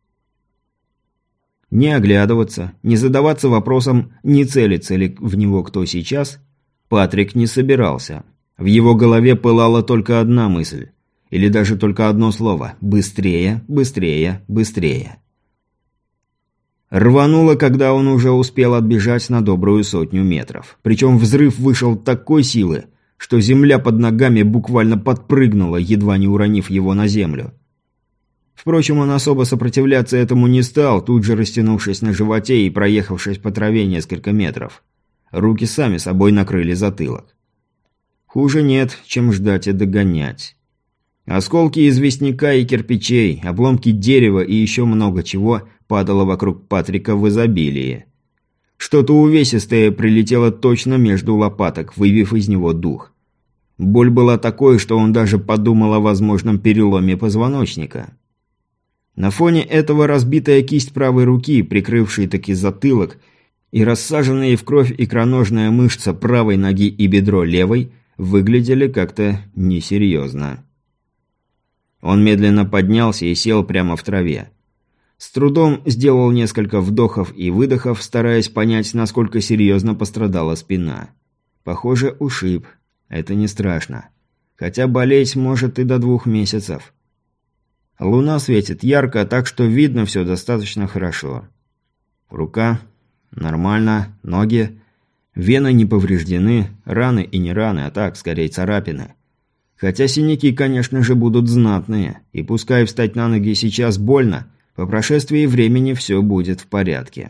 не оглядываться, не задаваться вопросом, не целится ли в него кто сейчас, Патрик не собирался. В его голове пылала только одна мысль. Или даже только одно слово – «быстрее, быстрее, быстрее». Рвануло, когда он уже успел отбежать на добрую сотню метров. Причем взрыв вышел такой силы, что земля под ногами буквально подпрыгнула, едва не уронив его на землю. Впрочем, он особо сопротивляться этому не стал, тут же растянувшись на животе и проехавшись по траве несколько метров. Руки сами собой накрыли затылок. Хуже нет, чем ждать и догонять. Осколки известняка и кирпичей, обломки дерева и еще много чего падало вокруг Патрика в изобилии. Что-то увесистое прилетело точно между лопаток, выбив из него дух. Боль была такой, что он даже подумал о возможном переломе позвоночника. На фоне этого разбитая кисть правой руки, прикрывшая таки затылок, и рассаженные в кровь икроножная мышца правой ноги и бедро левой выглядели как-то несерьезно. Он медленно поднялся и сел прямо в траве. С трудом сделал несколько вдохов и выдохов, стараясь понять, насколько серьезно пострадала спина. Похоже, ушиб. Это не страшно. Хотя болеть может и до двух месяцев. Луна светит ярко, так что видно все достаточно хорошо. Рука. Нормально. Ноги. Вены не повреждены. Раны и не раны, а так, скорее, царапины. Хотя синяки, конечно же, будут знатные. И пускай встать на ноги сейчас больно, по прошествии времени все будет в порядке.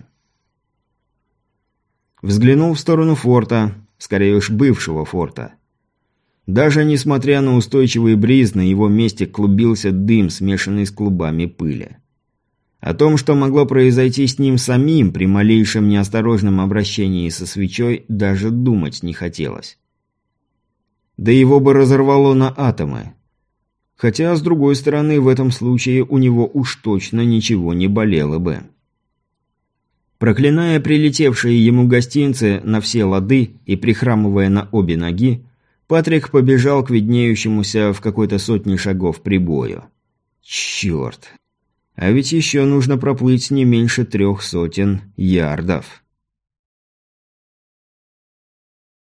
Взглянул в сторону форта. Скорее уж бывшего форта. Даже несмотря на устойчивый бриз, на его месте клубился дым, смешанный с клубами пыли. О том, что могло произойти с ним самим при малейшем неосторожном обращении со свечой, даже думать не хотелось. Да его бы разорвало на атомы. Хотя, с другой стороны, в этом случае у него уж точно ничего не болело бы. Проклиная прилетевшие ему гостинцы на все лады и прихрамывая на обе ноги, Патрик побежал к виднеющемуся в какой-то сотне шагов прибою. Черт! А ведь еще нужно проплыть не меньше трех сотен ярдов.